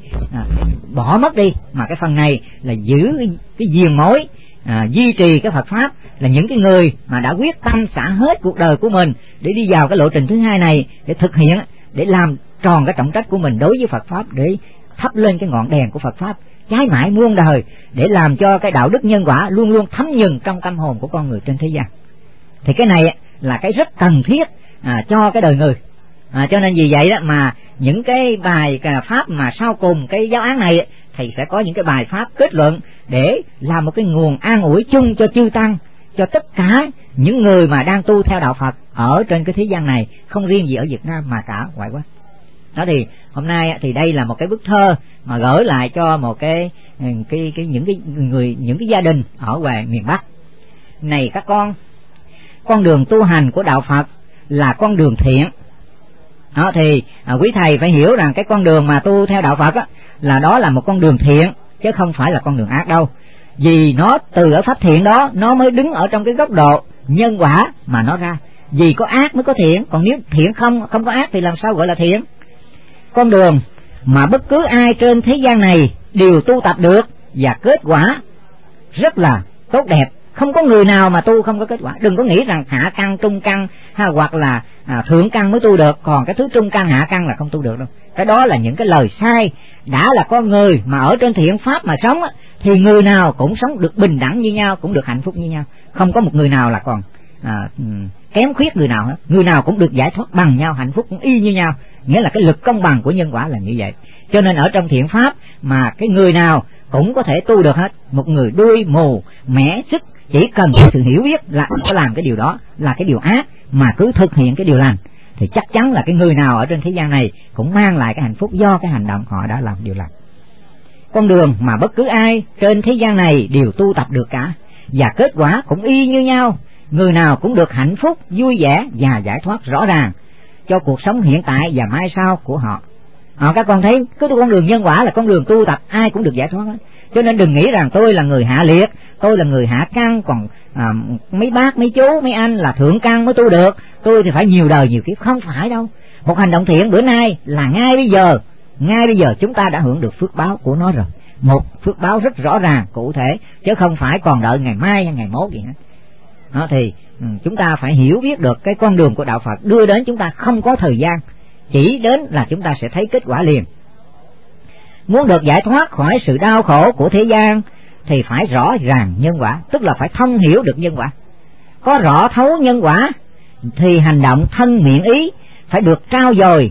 bỏ mất đi, mà cái phần này là giữ cái diền mối, duy trì cái Phật pháp, là những cái người mà đã quyết tâm xả hết cuộc đời của mình để đi vào cái lộ trình thứ hai này, để thực hiện, để làm tròn cái trọng trách của mình đối với Phật pháp, để thắp lên cái ngọn đèn của Phật pháp cháy mãi muôn đời, để làm cho cái đạo đức nhân quả luôn luôn thấm nhuần trong tâm hồn của con người trên thế gian. Thì cái này là cái rất cần thiết cho cái đời người. Cho nên vì vậy đó mà những cái bài pháp mà sau cùng cái giáo án này, thầy sẽ có những cái bài pháp kết luận để làm một cái nguồn an ủi chung cho chư tăng, cho tất cả những người mà đang tu theo đạo Phật ở trên cái thế gian này, không riêng gì ở Việt Nam mà cả ngoại quốc. Đó thì hôm nay thì đây là một cái bức thơ mà gửi lại cho một những cái gia đình ở ngoài miền Bắc. Này các con đường tu hành của đạo Phật là con đường thiện. Đó thì quý thầy phải hiểu rằng cái con đường mà tu theo đạo Phật là đó là một con đường thiện, chứ không phải là con đường ác đâu. Vì nó từ ở pháp thiện đó nó mới đứng ở trong cái góc độ nhân quả mà nó ra. Vì có ác mới có thiện, còn nếu thiện không có ác thì làm sao gọi là thiện? Con đường mà bất cứ ai trên thế gian này đều tu tập được và kết quả rất là tốt đẹp. Không có người nào mà tu không có kết quả. Đừng có nghĩ rằng hạ căn, trung căn hoặc là thượng căn mới tu được, còn cái thứ trung căn, hạ căn là không tu được đâu. Cái đó là những cái lời sai. Đã là con người mà ở trên thiện pháp mà sống thì người nào cũng sống được bình đẳng như nhau, cũng được hạnh phúc như nhau. Không có một người nào là còn kém khuyết người nào hết. Người nào cũng được giải thoát bằng nhau, hạnh phúc cũng y như nhau. Nghĩa là cái lực công bằng của nhân quả là như vậy. Cho nên ở trong thiện pháp mà cái người nào cũng có thể tu được hết. Một người đuôi mù mẻ sức, chỉ cần có sự hiểu biết là có làm cái điều đó là cái điều ác, mà cứ thực hiện cái điều lành thì chắc chắn là cái người nào ở trên thế gian này cũng mang lại cái hạnh phúc do cái hành động họ đã làm điều lành. Con đường mà bất cứ ai trên thế gian này đều tu tập được cả, và kết quả cũng y như nhau. Người nào cũng được hạnh phúc, vui vẻ và giải thoát rõ ràng cho cuộc sống hiện tại và mai sau của họ. Các con thấy cứ con đường nhân quả là con đường tu tập, ai cũng được giải thoát hết. Cho nên đừng nghĩ rằng tôi là người hạ liệt, tôi là người hạ căn, còn mấy bác, mấy chú, mấy anh là thượng căn mới tu được, tôi thì phải nhiều đời nhiều kiếp. Không phải đâu. Một hành động thiện bữa nay là ngay bây giờ chúng ta đã hưởng được phước báo của nó rồi. Một phước báo rất rõ ràng, cụ thể, chứ không phải còn đợi ngày mai hay ngày mốt gì hết. Thì chúng ta phải hiểu biết được cái con đường của đạo Phật đưa đến chúng ta không có thời gian, chỉ đến là chúng ta sẽ thấy kết quả liền. Muốn được giải thoát khỏi sự đau khổ của thế gian thì phải rõ ràng nhân quả, tức là phải thông hiểu được nhân quả. Có rõ thấu nhân quả thì hành động thân miệng ý phải được trau dồi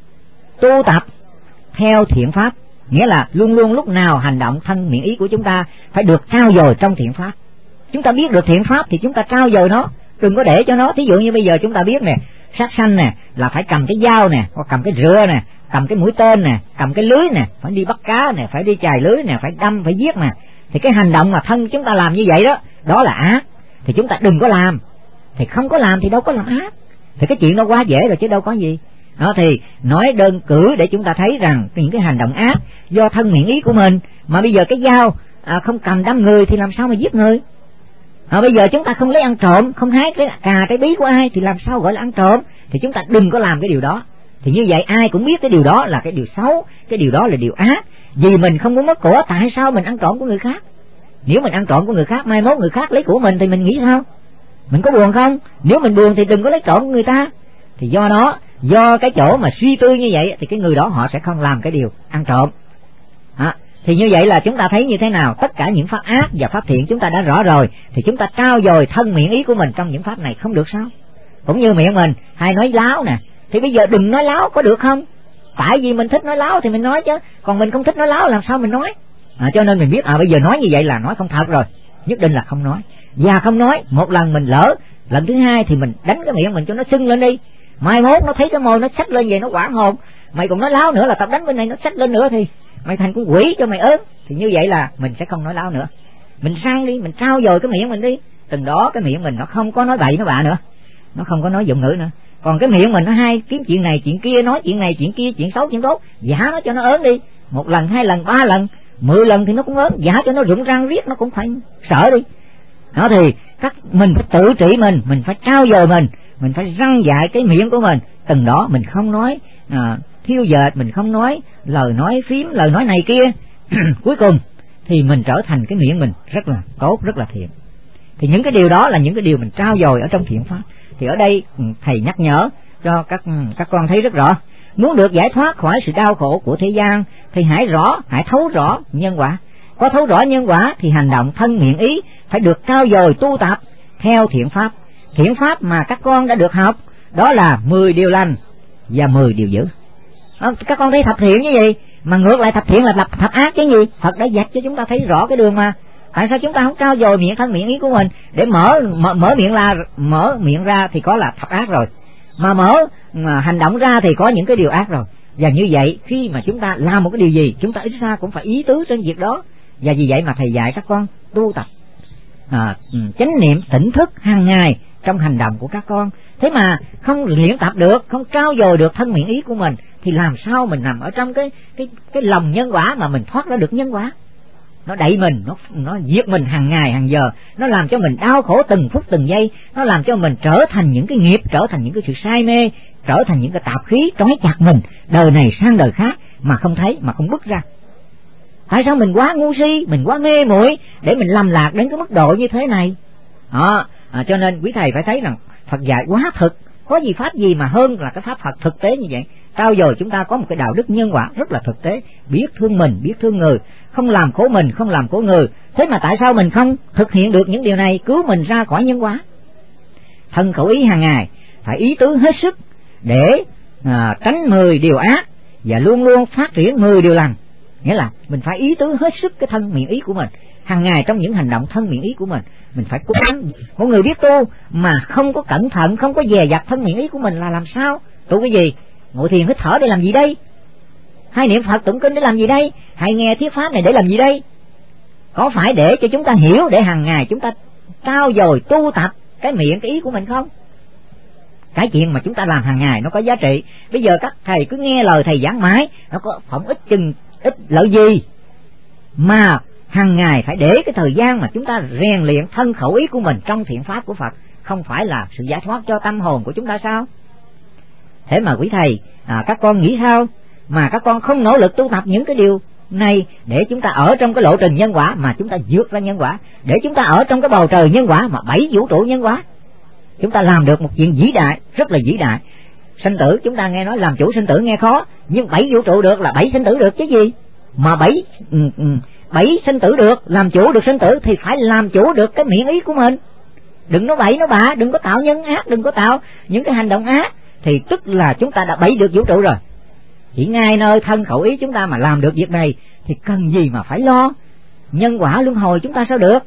tu tập theo thiện pháp, nghĩa là luôn luôn lúc nào hành động thân miệng ý của chúng ta phải được trau dồi trong thiện pháp. Chúng ta biết được thiện pháp thì chúng ta trau dồi nó, đừng có để cho nó. Thí dụ như bây giờ chúng ta biết nè, sát sanh nè là phải cầm cái dao nè, hoặc cầm cái rựa nè, cầm cái mũi tên nè, cầm cái lưới nè, phải đi bắt cá nè, phải đi chài lưới nè, phải đâm, phải giết nè. Thì cái hành động mà thân chúng ta làm như vậy đó, đó là ác, thì chúng ta đừng có làm. Thì không có làm thì đâu có làm ác, thì cái chuyện nó quá dễ rồi chứ đâu có gì. Thì nói đơn cử để chúng ta thấy rằng những cái hành động ác do thân miệng ý của mình, mà bây giờ cái dao không cầm đâm người thì làm sao mà giết người. Bây giờ chúng ta không lấy ăn trộm, không hái cái cà cái bí của ai thì làm sao gọi là ăn trộm. Thì chúng ta đừng có làm cái điều đó. Thì như vậy ai cũng biết cái điều đó là cái điều xấu, cái điều đó là điều ác. Vì mình không muốn mất của, tại sao mình ăn trộm của người khác? Nếu mình ăn trộm của người khác, mai mốt người khác lấy của mình thì mình nghĩ sao? Mình có buồn không? Nếu mình buồn thì đừng có lấy trộm của người ta. Thì do đó, do cái chỗ mà suy tư như vậy thì cái người đó họ sẽ không làm cái điều ăn trộm. Thì như vậy là chúng ta thấy như thế nào? Tất cả những pháp ác và pháp thiện chúng ta đã rõ rồi, thì chúng ta trau dồi thân miệng ý của mình trong những pháp này không được sao? Cũng như miệng mình hay nói láo nè, thì bây giờ đừng nói láo, có được không? Tại vì mình thích nói láo thì mình nói chứ, còn mình không thích nói láo làm sao mình nói? Cho nên mình biết bây giờ nói như vậy là nói không thật rồi, nhất định là không nói. Và không nói, một lần mình lỡ, lần thứ hai thì mình đánh cái miệng mình cho nó sưng lên đi. Mai mốt nó thấy cái môi nó xách lên vậy nó hoảng hồn, mày còn nói láo nữa là tao đánh bên này nó xách lên nữa thì mày thành con quỷ cho mày ớn. Thì như vậy là mình sẽ không nói láo nữa. Mình sang đi, mình trau dồi cái miệng mình đi, từng đó cái miệng mình nó không có nói bậy nói bạ nữa, nó không có nói dụng ngữ nữa. Còn cái miệng mình nó hay kiếm chuyện này chuyện kia, nói chuyện này chuyện kia, chuyện xấu chuyện tốt, giả nó cho nó ớn đi. Một lần, hai lần, 3 lần, 10 lần thì nó cũng ớn, giả cho nó rụng răng riết nó cũng phải sợ đi. Thì mình phải tự trị mình phải trau dồi mình phải răn dạy cái miệng của mình. Từng đó mình không nói thiêu dệt, mình không nói lời nói phím, lời nói này kia. Cuối cùng thì mình trở thành cái miệng mình rất là tốt, rất là thiện. Thì những cái điều đó là những cái điều mình trau dồi ở trong thiện pháp. Thì ở đây thầy nhắc nhở cho các con thấy rất rõ. Muốn được giải thoát khỏi sự đau khổ của thế gian thì hãy thấu rõ nhân quả. Có thấu rõ nhân quả thì hành động thân miệng ý phải được trau dồi tu tập theo thiện pháp. Thiện pháp mà các con đã được học đó là 10 điều lành và 10 điều dữ. Các con thấy thập thiện như gì mà ngược lại thập thiện là thập ác chứ gì? Phật đã dạy cho chúng ta thấy rõ cái đường mà. Tại sao chúng ta không trau dồi thân miệng ý của mình để mở miệng ra thì có là thập ác rồi, mà hành động ra thì có những cái điều ác rồi. Và như vậy khi mà chúng ta làm một cái điều gì, chúng ta ít ra cũng phải ý tứ trên việc đó. Và vì vậy mà thầy dạy các con tu tập chánh niệm tỉnh thức hàng ngày trong hành động của các con. Thế mà không luyện tập được, không trau dồi được thân miệng ý của mình thì làm sao mình nằm ở trong cái lòng nhân quả mà mình thoát ra được nhân quả? Nó đẩy mình, nó giết mình hàng ngày hàng giờ, nó làm cho mình đau khổ từng phút từng giây, nó làm cho mình trở thành những cái nghiệp, trở thành những cái sự say mê, trở thành những cái tạp khí trói chặt mình đời này sang đời khác mà không thấy, mà không bước ra. Tại sao mình quá ngu si, mình quá mê muội để mình lầm lạc đến cái mức độ như thế này? Cho nên quý thầy phải thấy rằng Phật dạy quá thực, có gì pháp gì mà hơn là cái pháp Phật thực tế như vậy. Trao dồi chúng ta có một cái đạo đức nhân quả rất là thực tế, biết thương mình, biết thương người, không làm khổ mình, không làm khổ người. Thế mà tại sao mình không thực hiện được những điều này, cứu mình ra khỏi nhân quả? Thân khẩu ý hàng ngày phải ý tứ hết sức để tránh 10 điều ác và luôn luôn phát triển 10 điều lành. Nghĩa là mình phải ý tứ hết sức cái thân miệng ý của mình, hàng ngày trong những hành động thân miệng ý của mình phải cố gắng. Một người biết tu mà không có cẩn thận, không có dè dặt thân miệng ý của mình là làm sao? Tu cái gì? Ngồi thiền hít thở để làm gì đây? Hay niệm Phật tụng kinh để làm gì đây? Hay nghe thuyết pháp này để làm gì đây? Có phải để cho chúng ta hiểu, để hàng ngày chúng ta trau dồi tu tập cái miệng cái ý của mình không? Cái chuyện mà chúng ta làm hàng ngày nó có giá trị. Bây giờ các thầy cứ nghe lời thầy giảng mãi, nó có phỏng ít lợi gì, mà hàng ngày phải để cái thời gian mà chúng ta rèn luyện thân khẩu ý của mình trong thiện pháp của Phật, không phải là sự giải thoát cho tâm hồn của chúng ta sao? Thế mà quý thầy, các con nghĩ sao mà các con không nỗ lực tu tập những cái điều này để chúng ta ở trong cái lộ trình nhân quả mà chúng ta vượt ra nhân quả, để chúng ta ở trong cái bầu trời nhân quả mà 7 vũ trụ nhân quả, chúng ta làm được một chuyện vĩ đại, rất là vĩ đại. Sinh tử chúng ta nghe nói làm chủ sinh tử nghe khó, nhưng 7 vũ trụ được là 7 sinh tử được chứ gì? Mà 7 sinh tử được, làm chủ được sinh tử thì phải làm chủ được cái miệng ý của mình. Đừng nói bậy nói bạ, đừng có tạo nhân ác, đừng có tạo những cái hành động ác, thì tức là chúng ta đã bẫy được vũ trụ rồi. Chỉ ngay nơi thân khẩu ý chúng ta mà làm được việc này thì cần gì mà phải lo nhân quả luân hồi chúng ta sao được?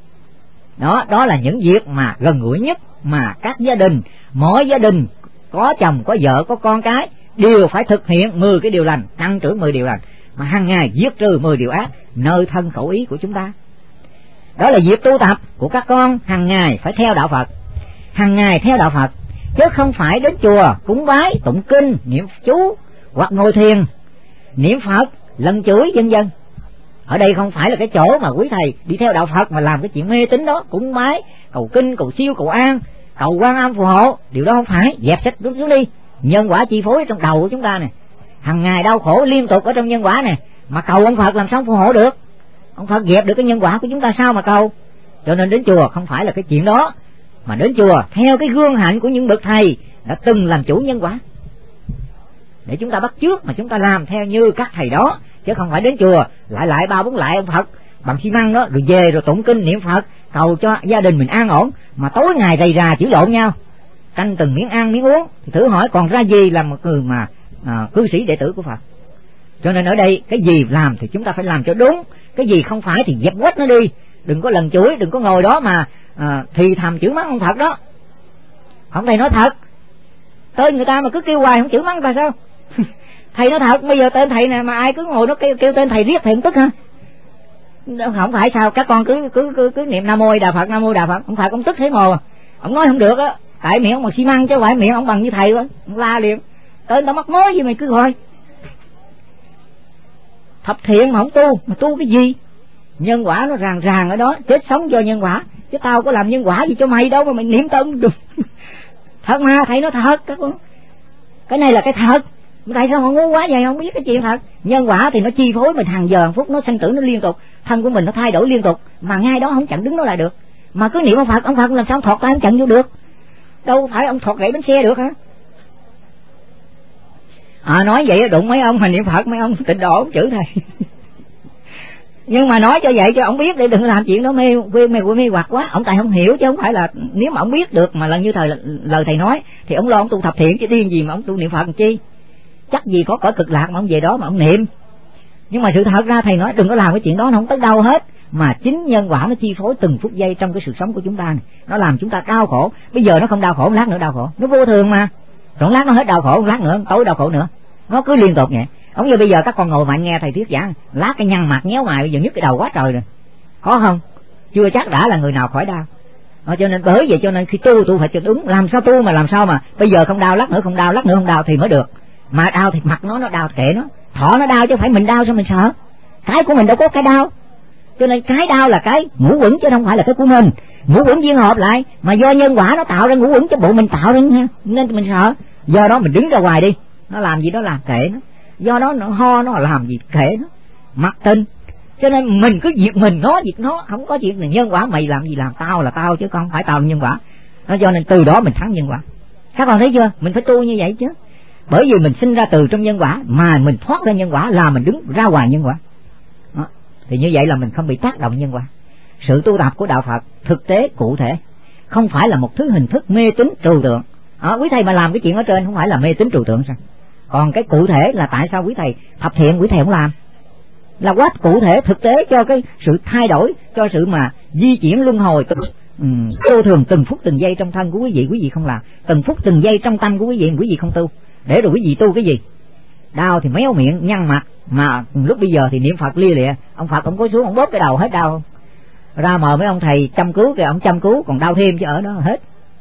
Đó là những việc mà gần gũi nhất mà các gia đình, mỗi gia đình có chồng, có vợ, có con cái đều phải thực hiện 10 cái điều lành, tăng trưởng 10 điều lành, mà hàng ngày giết trừ 10 điều ác nơi thân khẩu ý của chúng ta. Đó là việc tu tập của các con, hàng ngày phải theo đạo Phật, hàng ngày theo đạo Phật, chứ không phải đến chùa cúng bái, tụng kinh, niệm chú hoặc ngồi thiền, niệm Phật, lần chửi vân vân. Ở đây không phải là cái chỗ mà quý thầy đi theo đạo Phật mà làm cái chuyện mê tín đó, cúng bái, cầu kinh, cầu siêu, cầu an, cầu Quan Âm phù hộ, điều đó không phải. Dẹp sách rút xuống đi. Nhân quả chi phối trong đầu của chúng ta nè, hàng ngày đau khổ liên tục ở trong nhân quả nè, mà cầu ông Phật làm sao phù hộ được? Ông Phật dẹp được cái nhân quả của chúng ta sao mà cầu? Cho nên đến chùa không phải là cái chuyện đó, mà đến chùa theo cái gương hạnh của những bậc thầy đã từng làm chủ nhân quả, để chúng ta bắt chước mà chúng ta làm theo như các thầy đó, chứ không phải đến chùa lại 3-4 lại ông Phật bằng xi măng đó, rồi về rồi tụng kinh niệm Phật cầu cho gia đình mình an ổn, mà tối ngày rầy rà chửi lộn nhau, canh từng miếng ăn miếng uống, thì thử hỏi còn ra gì là một người mà cư sĩ đệ tử của Phật. Cho nên ở đây cái gì làm thì chúng ta phải làm cho đúng, cái gì không phải thì dẹp quách nó đi, đừng có lần chửi, đừng có ngồi đó mà thì thầm chửi mắng ông Phật đó. Không, thầy nói thật, tên người ta mà cứ kêu hoài không chửi mắng ta sao? Thầy nói thật, bây giờ tên thầy nè mà ai cứ ngồi nó kêu tên thầy riết thì không tức hả? Không phải sao, các con cứ niệm Nam Mô Đà Phật, Nam Mô Đà Phật, ông Phật ông tức thế mồ, ông nói không được á, tại miệng ông bằng xi măng chứ không phải miệng ông bằng như thầy đó, ông la liền, tên tao mắc mối gì mày cứ gọi. Thập thiện mà không tu, mà tu cái gì? Nhân quả nó ràng ở đó, chết sống do nhân quả, chứ tao có làm nhân quả gì cho mày đâu mà mày niệm tên được. Thật mà, thầy nói thật các con, cái này là cái thật. Tại sao họ ngu quá vậy, không biết cái chuyện thật. Nhân quả thì nó chi phối mình hàng giờ hàng phút, nó sanh tử nó liên tục, thân của mình nó thay đổi liên tục, mà ngay đó không chặn đứng nó lại được. Mà cứ niệm ông Phật làm sao ông thọt tay ông chặn vô được? Đâu phải ông thọt gậy bánh xe được hả? Nói vậy đụng mấy ông mà niệm Phật, mấy ông tịnh độ ông chửi thầy. Nhưng mà nói cho vậy cho ông biết để đừng làm chuyện đó mê hoặc quá. Ông tại không hiểu, chứ không phải là nếu mà ông biết được mà lần như lời thầy nói thì ông lo ông tu thập thiện chứ điên gì mà ông tu niệm Phật làm chi. Chắc gì có cõi cực lạc mà ông về đó mà ông niệm. Nhưng mà sự thật ra thầy nói đừng có làm cái chuyện đó, nó không tới đâu hết. Mà chính nhân quả nó chi phối từng phút giây trong cái sự sống của chúng ta này. Nó làm chúng ta đau khổ. Bây giờ nó không đau khổ, lát nữa đau khổ. Nó vô thường mà. Rồi lát nó hết đau khổ, lát nữa tối đau khổ nữa. Nó cứ liên tục vậy. Giống như bây giờ các con ngồi mạnh nghe thầy thuyết giảng, lát cái nhăn mặt nhéo mày bây giờ nhức cái đầu quá trời rồi. Có không? Chưa chắc đã là người nào khỏi đau. Cho nên bởi vậy cho nên khi tu phải cho đúng. Làm sao tu mà làm sao mà bây giờ không đau, lát nữa không đau, lát nữa không đau thì mới được. Mà đau thì mặt nó đau kệ nó, thọ nó đau chứ phải mình đau sao mình sợ. Cái của mình đâu có cái đau. Cho nên cái đau là cái ngũ uẩn chứ không phải là cái của mình. Ngũ uẩn duyên hợp lại, mà do nhân quả nó tạo ra ngũ uẩn chứ bộ mình tạo ra nha, nên mình sợ. Do đó mình đứng ra ngoài đi, nó làm gì đó làm kệ nó. Do đó nó ho nó làm gì kệ nó, mặc tình. Cho nên mình cứ việc mình nó việc nó, không có chuyện này nhân quả mày làm gì làm, tao là tao chứ không phải tao là nhân quả. Cho nên từ đó mình thắng nhân quả. Các bạn thấy chưa? Mình phải tu như vậy chứ. Bởi vì mình sinh ra từ trong nhân quả mà mình thoát ra nhân quả là mình đứng ra ngoài nhân quả đó. Thì như vậy là mình không bị tác động nhân quả. Sự tu tập của đạo Phật thực tế cụ thể, không phải là một thứ hình thức mê tín trừu tượng. Quý thầy mà làm cái chuyện ở trên không phải là mê tín trừu tượng sao? Còn cái cụ thể là tại sao quý thầy thập thiện quý thầy không làm? là quá cụ thể thực tế cho cái sự thay đổi, cho sự mà di chuyển luân hồi vô thường từng phút từng giây trong thân của quý vị không làm, từng phút từng giây trong tâm của quý vị không tu, để rồi quý vị tu cái gì? Đau thì méo miệng nhăn mặt, mà lúc bây giờ thì niệm Phật lia lịa, ông Phật ông có xuống ông bóp cái đầu hết đau không? Ra mời mấy ông thầy chăm cứu kìa, ông chăm cứu còn đau thêm chứ ở đó hết.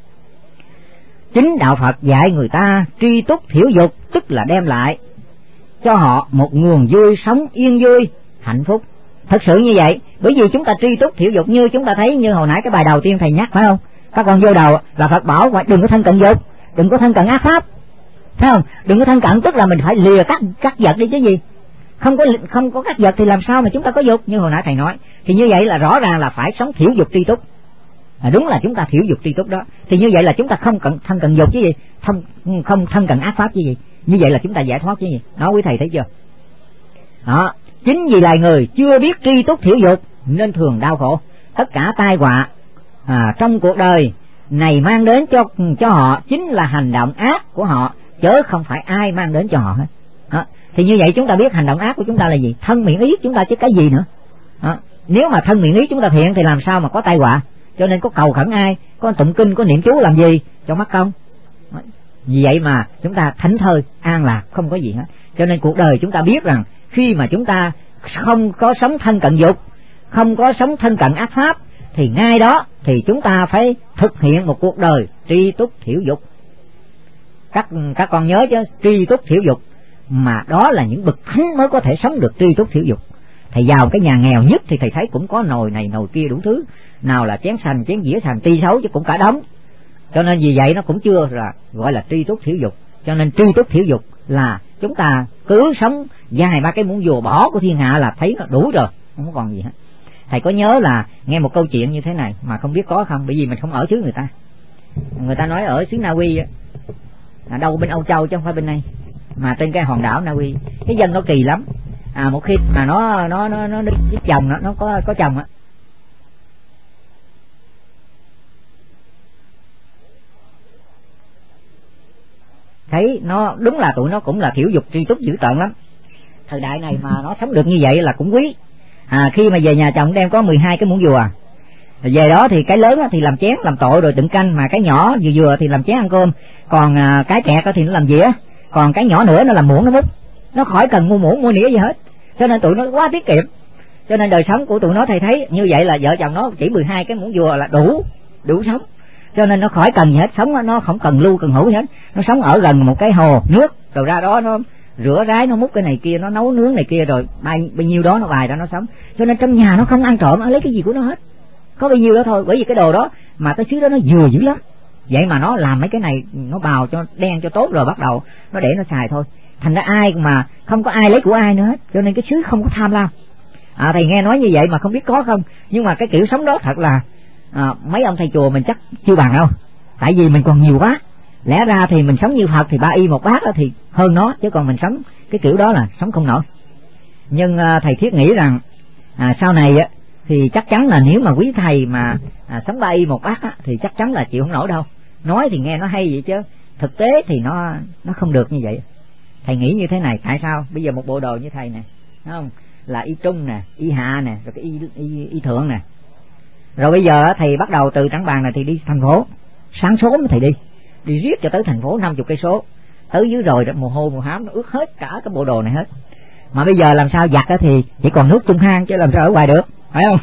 Chính đạo Phật dạy người ta tri túc thiểu dục, tức là đem lại cho họ một nguồn vui sống yên vui, hạnh phúc. Thật sự như vậy, bởi vì chúng ta tri túc thiểu dục, như chúng ta thấy như hồi nãy cái bài đầu tiên thầy nhắc phải không? Các con vô đầu là Phật bảo đừng có thân cận dục, đừng có thân cận ác pháp, phải không? Đừng có thân cận tức là mình phải lìa cắt vật đi chứ gì. Không có cắt vật thì làm sao mà chúng ta có dục, như hồi nãy thầy nói. Thì như vậy là rõ ràng là phải sống thiểu dục tri túc. Đúng là chúng ta thiểu dục tri túc đó. Thì như vậy là chúng ta không thân cận dục chứ gì, không thân cận ác pháp chứ gì. Như vậy là chúng ta giải thoát chứ gì. Đó quý thầy thấy chưa? Đó, chính vì loài người chưa biết tri túc thiểu dục nên thường đau khổ. Tất cả tai họa trong cuộc đời này mang đến cho họ chính là hành động ác của họ, chớ không phải ai mang đến cho họ hết. Đó. Thì như vậy chúng ta biết hành động ác của chúng ta là gì? Thân miệng ý chúng ta chứ cái gì nữa. Đó. Nếu mà thân miệng ý chúng ta thiện thì làm sao mà có tai họa? Cho nên có cầu khẩn ai, có tụng kinh, có niệm chú làm gì cho mắc công. Vì vậy mà chúng ta thảnh thơi an lạc, không có gì hết. Cho nên cuộc đời chúng ta biết rằng khi mà chúng ta không có sống thân cận dục, không có sống thân cận ác pháp, thì ngay đó thì chúng ta phải thực hiện một cuộc đời tri túc thiểu dục. Các con nhớ chứ, tri túc thiểu dục mà đó là những bậc thánh mới có thể sống được tri túc thiểu dục. Thầy vào cái nhà nghèo nhất thì thầy thấy cũng có nồi này nồi kia đủ thứ, nào là chén sành chén dĩa sành ti xấu chứ cũng cả đống. Cho nên vì vậy nó cũng chưa là gọi là tri túc thiểu dục. Cho nên tri túc thiểu dục là chúng ta cứ sống vài ba cái muỗng dùa bỏ của thiên hạ là thấy nó đủ rồi, không còn gì hết. Thầy có nhớ là nghe một câu chuyện như thế này mà không biết có không, bởi vì mình không ở xứ người ta. Người ta nói ở xứ Na Uy là đâu bên Âu Châu chứ không phải bên đây, mà trên cái hòn đảo Na Uy cái dân nó kỳ lắm. Một khi mà nó với chồng nó có chồng á, thấy nó đúng là tụi nó cũng là thiểu dục tri túc dữ tợn lắm. Thời đại này mà nó sống được như vậy là cũng quý. Khi mà về nhà chồng đem có 12 cái muỗng dùa, về đó thì cái lớn thì làm chén làm tội rồi đựng canh, mà cái nhỏ vừa thì làm chén ăn cơm, còn cái kẹt thì nó làm dĩa, còn cái nhỏ nữa nó làm muỗng nó múc, nó khỏi cần mua muỗng mua nĩa gì hết. Cho nên tụi nó quá tiết kiệm. Cho nên đời sống của tụi nó thầy thấy như vậy là vợ chồng nó chỉ 12 cái muỗng dùa là đủ sống. Cho nên nó khỏi cần gì hết, sống nó không cần lưu cần hữu gì hết. Nó sống ở gần một cái hồ nước, rồi ra đó nó rửa rái, nó múc cái này kia, nó nấu nướng này kia, rồi bao nhiêu đó nó bài ra nó sống. Cho nên trong nhà nó không ăn trộm, ăn lấy cái gì của nó hết, có bao nhiêu đó thôi. Bởi vì cái đồ đó mà tới xứ đó nó vừa dữ lắm. Vậy mà nó làm mấy cái này, nó bào cho đen cho tốt rồi bắt đầu nó để nó xài thôi. Thành ra ai mà không có ai lấy của ai nữa hết. Cho nên cái xứ không có tham lam. Thầy nghe nói như vậy mà không biết có không. Nhưng mà cái kiểu sống đó thật là mấy ông thầy chùa mình chắc chưa bằng đâu. Tại vì mình còn nhiều quá. Lẽ ra thì mình sống như Phật thì 3 y 1 bát thì hơn nó, chứ còn mình sống cái kiểu đó là sống không nổi. Nhưng thầy thiết nghĩ rằng sau này thì chắc chắn là nếu mà quý thầy mà sống 3 y 1 bát thì chắc chắn là chịu không nổi đâu. Nói thì nghe nó hay vậy chứ thực tế thì nó không được như vậy. Thầy nghĩ như thế này, tại sao bây giờ một bộ đồ như thầy nè, đúng không, là y trung nè, y hạ nè, rồi cái y thượng nè, rồi bây giờ thầy bắt đầu từ Trảng Bàng này thì đi thành phố, sáng sớm thầy đi riết cho tới thành phố 50 cây số, tới dưới rồi mồ hôi mồ hám nó ướt hết cả cái bộ đồ này hết. Mà bây giờ làm sao giặt thì chỉ còn nước trong hang chứ làm sao ở ngoài được, phải không?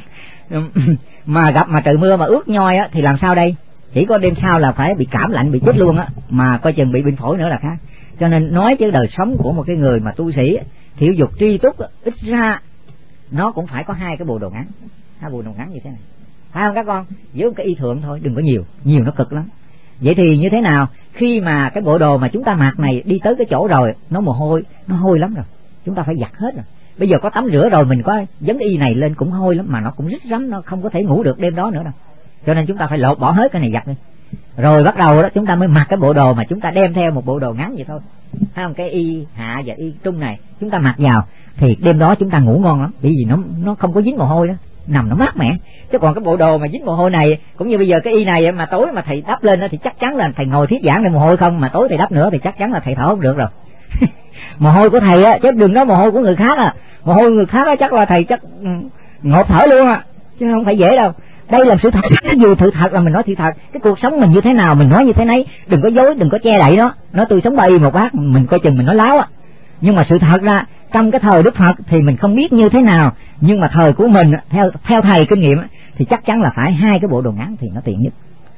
Mà gặp mà trời mưa mà ướt nhoi thì làm sao đây? Chỉ có đêm sau là phải bị cảm lạnh bị chết luôn mà coi chừng bị bệnh phổi nữa là khác. Cho nên nói chứ đời sống của một cái người mà tu sĩ thiểu dục tri túc ít ra nó cũng phải có 2 cái bộ đồ ngắn, 2 bộ đồ ngắn như thế này, phải không các con? Với một cái y thượng thôi, đừng có nhiều nó cực lắm. Vậy thì như thế nào khi mà cái bộ đồ mà chúng ta mặc này đi tới cái chỗ rồi nó mồ hôi, nó hôi lắm rồi, chúng ta phải giặt hết rồi. Bây giờ có tắm rửa rồi mình có vấn y này lên cũng hôi lắm, mà nó cũng rít rắm, nó không có thể ngủ được đêm đó nữa đâu. Cho nên chúng ta phải lột bỏ hết cái này giặt đi, rồi bắt đầu đó chúng ta mới mặc cái bộ đồ mà chúng ta đem theo một bộ đồ ngắn vậy thôi, thấy không? Cái y hạ và y trung này chúng ta mặc vào thì đêm đó chúng ta ngủ ngon lắm, bởi vì nó không có dính mồ hôi đó, nằm nó mát mẻ. Chứ còn cái bộ đồ mà dính mồ hôi này, cũng như bây giờ cái y này mà tối mà thầy đắp lên đó thì chắc chắn là thầy ngồi thuyết giảng để mồ hôi không, mà tối thầy đắp nữa thì chắc chắn là thầy thở không được rồi. Mồ hôi của thầy á, chứ đừng nói mồ hôi của người khác à. Mồ hôi người khác á chắc là thầy chắc ngộp thở luôn à, chứ không phải dễ đâu. Đây là sự thật, cái gì sự thật là mình nói sự thật. Cái cuộc sống mình như thế nào mình nói như thế nấy, đừng có dối, đừng có che đậy nó. Nói tôi sống bay một bát, mình coi chừng mình nói láo á. Nhưng mà sự thật ra trong cái thời Đức Phật thì mình không biết như thế nào, nhưng mà thời của mình theo thầy kinh nghiệm thì chắc chắn là phải 2 cái bộ đồ ngắn thì nó tiện nhất.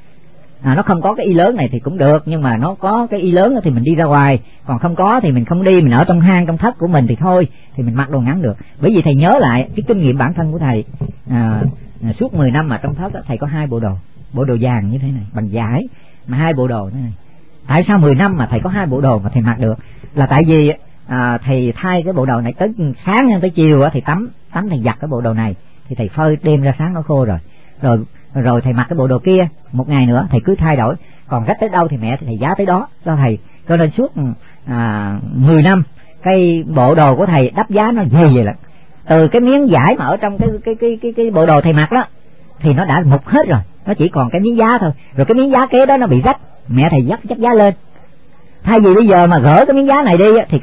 Nó không có cái y lớn này thì cũng được, nhưng mà nó có cái y lớn thì mình đi ra ngoài, còn không có thì mình không đi, mình ở trong hang trong thất của mình thì thôi, thì mình mặc đồ ngắn được. Bởi vì thầy nhớ lại cái kinh nghiệm bản thân của thầy, suốt 10 năm mà trong thất thầy có 2 bộ đồ vàng như thế này bằng vải, mà 2 bộ đồ thế này. Tại sao 10 năm mà thầy có 2 bộ đồ mà thầy mặc được? Là tại vì thầy thay cái bộ đồ này tới sáng tới chiều thì tắm thầy giặt cái bộ đồ này thì thầy phơi đêm ra sáng nó khô rồi thầy mặc cái bộ đồ kia, một ngày nữa thầy cứ thay đổi, còn rách tới đâu thì mẹ thì thầy giá tới đó cho thầy. Cho nên suốt 10 năm cái bộ đồ của thầy đắp giá nó vậy là từ cái miếng vải mà ở trong cái bộ đồ thầy mặc đó thì nó đã mục hết rồi, nó chỉ còn cái miếng giá thôi. Rồi cái miếng giá kế đó nó bị rách, mẹ thầy dắt giá lên. Thay vì bây giờ mà gỡ cái miếng giá này đi thì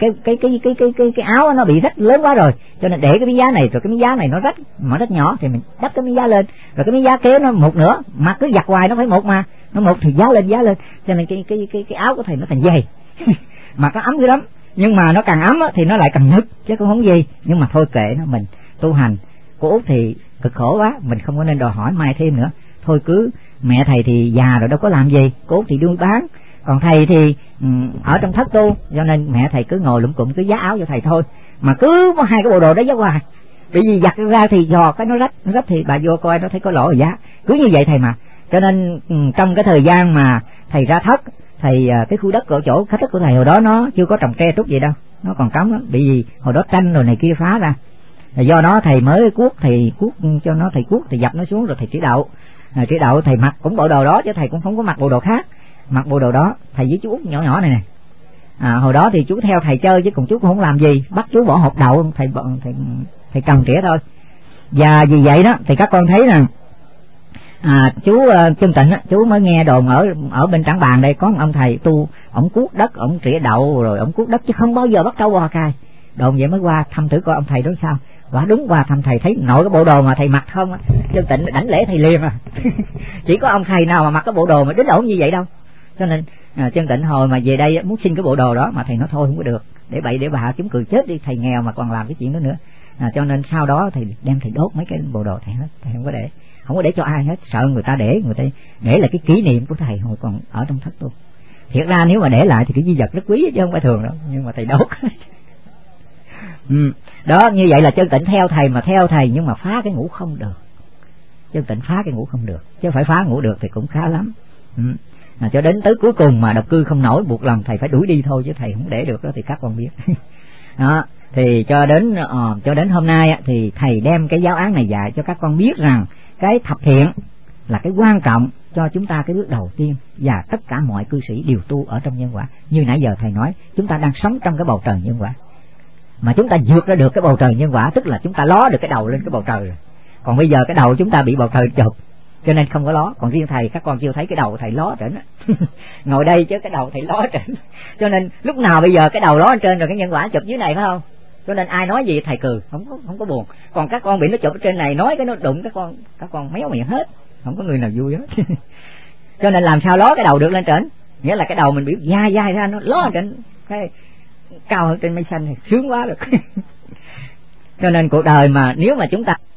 cái áo nó bị rách lớn quá rồi, cho nên để cái miếng giá này, rồi cái miếng giá này nó rách mà rách nhỏ thì mình đắp cái miếng giá lên, rồi cái miếng giá kế nó mục nữa, mặc cứ giặt hoài nó phải mục mà, nó mục thì giá lên, cho nên cái áo của thầy nó thành dày mà nó ấm dữ lắm. Nhưng mà nó càng ấm thì nó lại càng nứt chứ cũng không gì. Nhưng mà thôi kệ nó, mình tu hành. Cô Út thì cực khổ quá, mình không có nên đòi hỏi mai thêm nữa. Thôi cứ mẹ thầy thì già rồi đâu có làm gì, cô Út thì đi bán, còn thầy thì ở trong thất tu, cho nên mẹ thầy cứ ngồi lụm cụm cứ giá áo cho thầy thôi. Mà cứ có 2 cái bộ đồ đó giá hoài, bởi vì giặt ra thì dò cái nó rách thì bà vô coi nó thấy có lỗ rồi giá, cứ như vậy thầy mà. Cho nên trong cái thời gian mà thầy ra thất, thầy cái khu đất ở chỗ khách đất của thầy hồi đó nó chưa có trồng tre trúc gì đâu, nó còn trống lắm, bởi vì hồi đó tranh rồi này kia phá ra. Do đó thầy mới cuốc cho nó, thầy cuốc thì dập nó xuống rồi thầy chỉ đậu thầy mặc cũng bộ đồ đó, chứ thầy cũng không có mặc bộ đồ khác, mặc bộ đồ đó. Thầy với chú Út nhỏ này nè, hồi đó thì chú theo thầy chơi chứ còn chú cũng không làm gì, bắt chú bỏ hột đậu, thầy cầm trĩa thôi. Và vì vậy đó thì các con thấy rằng chú Chân Tịnh chú mới nghe đồn ở bên Trảng Bàng đây có một ông thầy tu, ổng cuốc đất, ổng trĩa đậu rồi ổng cuốc đất chứ không bao giờ bắt trâu bò cài. Đồn vậy mới qua thăm thử coi ông thầy đó sao. Và đúng qua thăm thầy thấy nội cái bộ đồ mà thầy mặc không, Chân Tịnh đảnh lễ thầy liền à. Chỉ có ông thầy nào mà mặc cái bộ đồ mà đính ổn như vậy đâu. Cho nên Chân Tịnh hồi mà về đây muốn xin cái bộ đồ đó mà thầy nói thôi không có được, để bậy để bạ chúng cười chết đi, thầy nghèo mà còn làm cái chuyện đó nữa. Cho nên sau đó thầy đem thầy đốt mấy cái bộ đồ thầy hết, thầy không có để cho ai hết, sợ người ta để là cái kỷ niệm của thầy hồi còn ở trong thất tu. Thiệt ra nếu mà để lại thì cái di vật rất quý chứ không phải thường đâu, nhưng mà thầy đốt. Đó, như vậy là Chân Tịnh theo thầy, mà theo thầy nhưng mà phá cái ngũ không được. Chân Tịnh phá cái ngũ không được, chứ phải phá ngũ được thì cũng khá lắm. Cho đến tới cuối cùng mà độc cư không nổi, buộc lòng thầy phải đuổi đi thôi, chứ thầy không để được đó thì các con biết. Đó, thì cho đến hôm nay thì thầy đem cái giáo án này dạy cho các con biết rằng cái thập thiện là cái quan trọng cho chúng ta cái bước đầu tiên, và tất cả mọi cư sĩ đều tu ở trong nhân quả. Như nãy giờ thầy nói, chúng ta đang sống trong cái bầu trời nhân quả, mà chúng ta vượt ra được cái bầu trời nhân quả, tức là chúng ta ló được cái đầu lên cái bầu trời rồi. Còn bây giờ cái đầu chúng ta bị bầu trời chụp, cho nên không có ló. Còn riêng thầy, các con chưa thấy cái đầu thầy ló trên ngồi đây chứ cái đầu thầy ló trên. Cho nên lúc nào bây giờ cái đầu ló trên rồi cái nhân quả chụp dưới này phải không? Cho nên ai nói gì thầy cười, không có buồn. Còn các con bị nó chụp ở trên này, nói cái nó đụng các con méo miệng hết, không có người nào vui hết. Cho nên làm sao ló cái đầu được lên trên, nghĩa là cái đầu mình bị dai ra, nó ló trên cái cao hơn trên mây xanh thì sướng quá được. Cho nên cuộc đời mà nếu mà chúng ta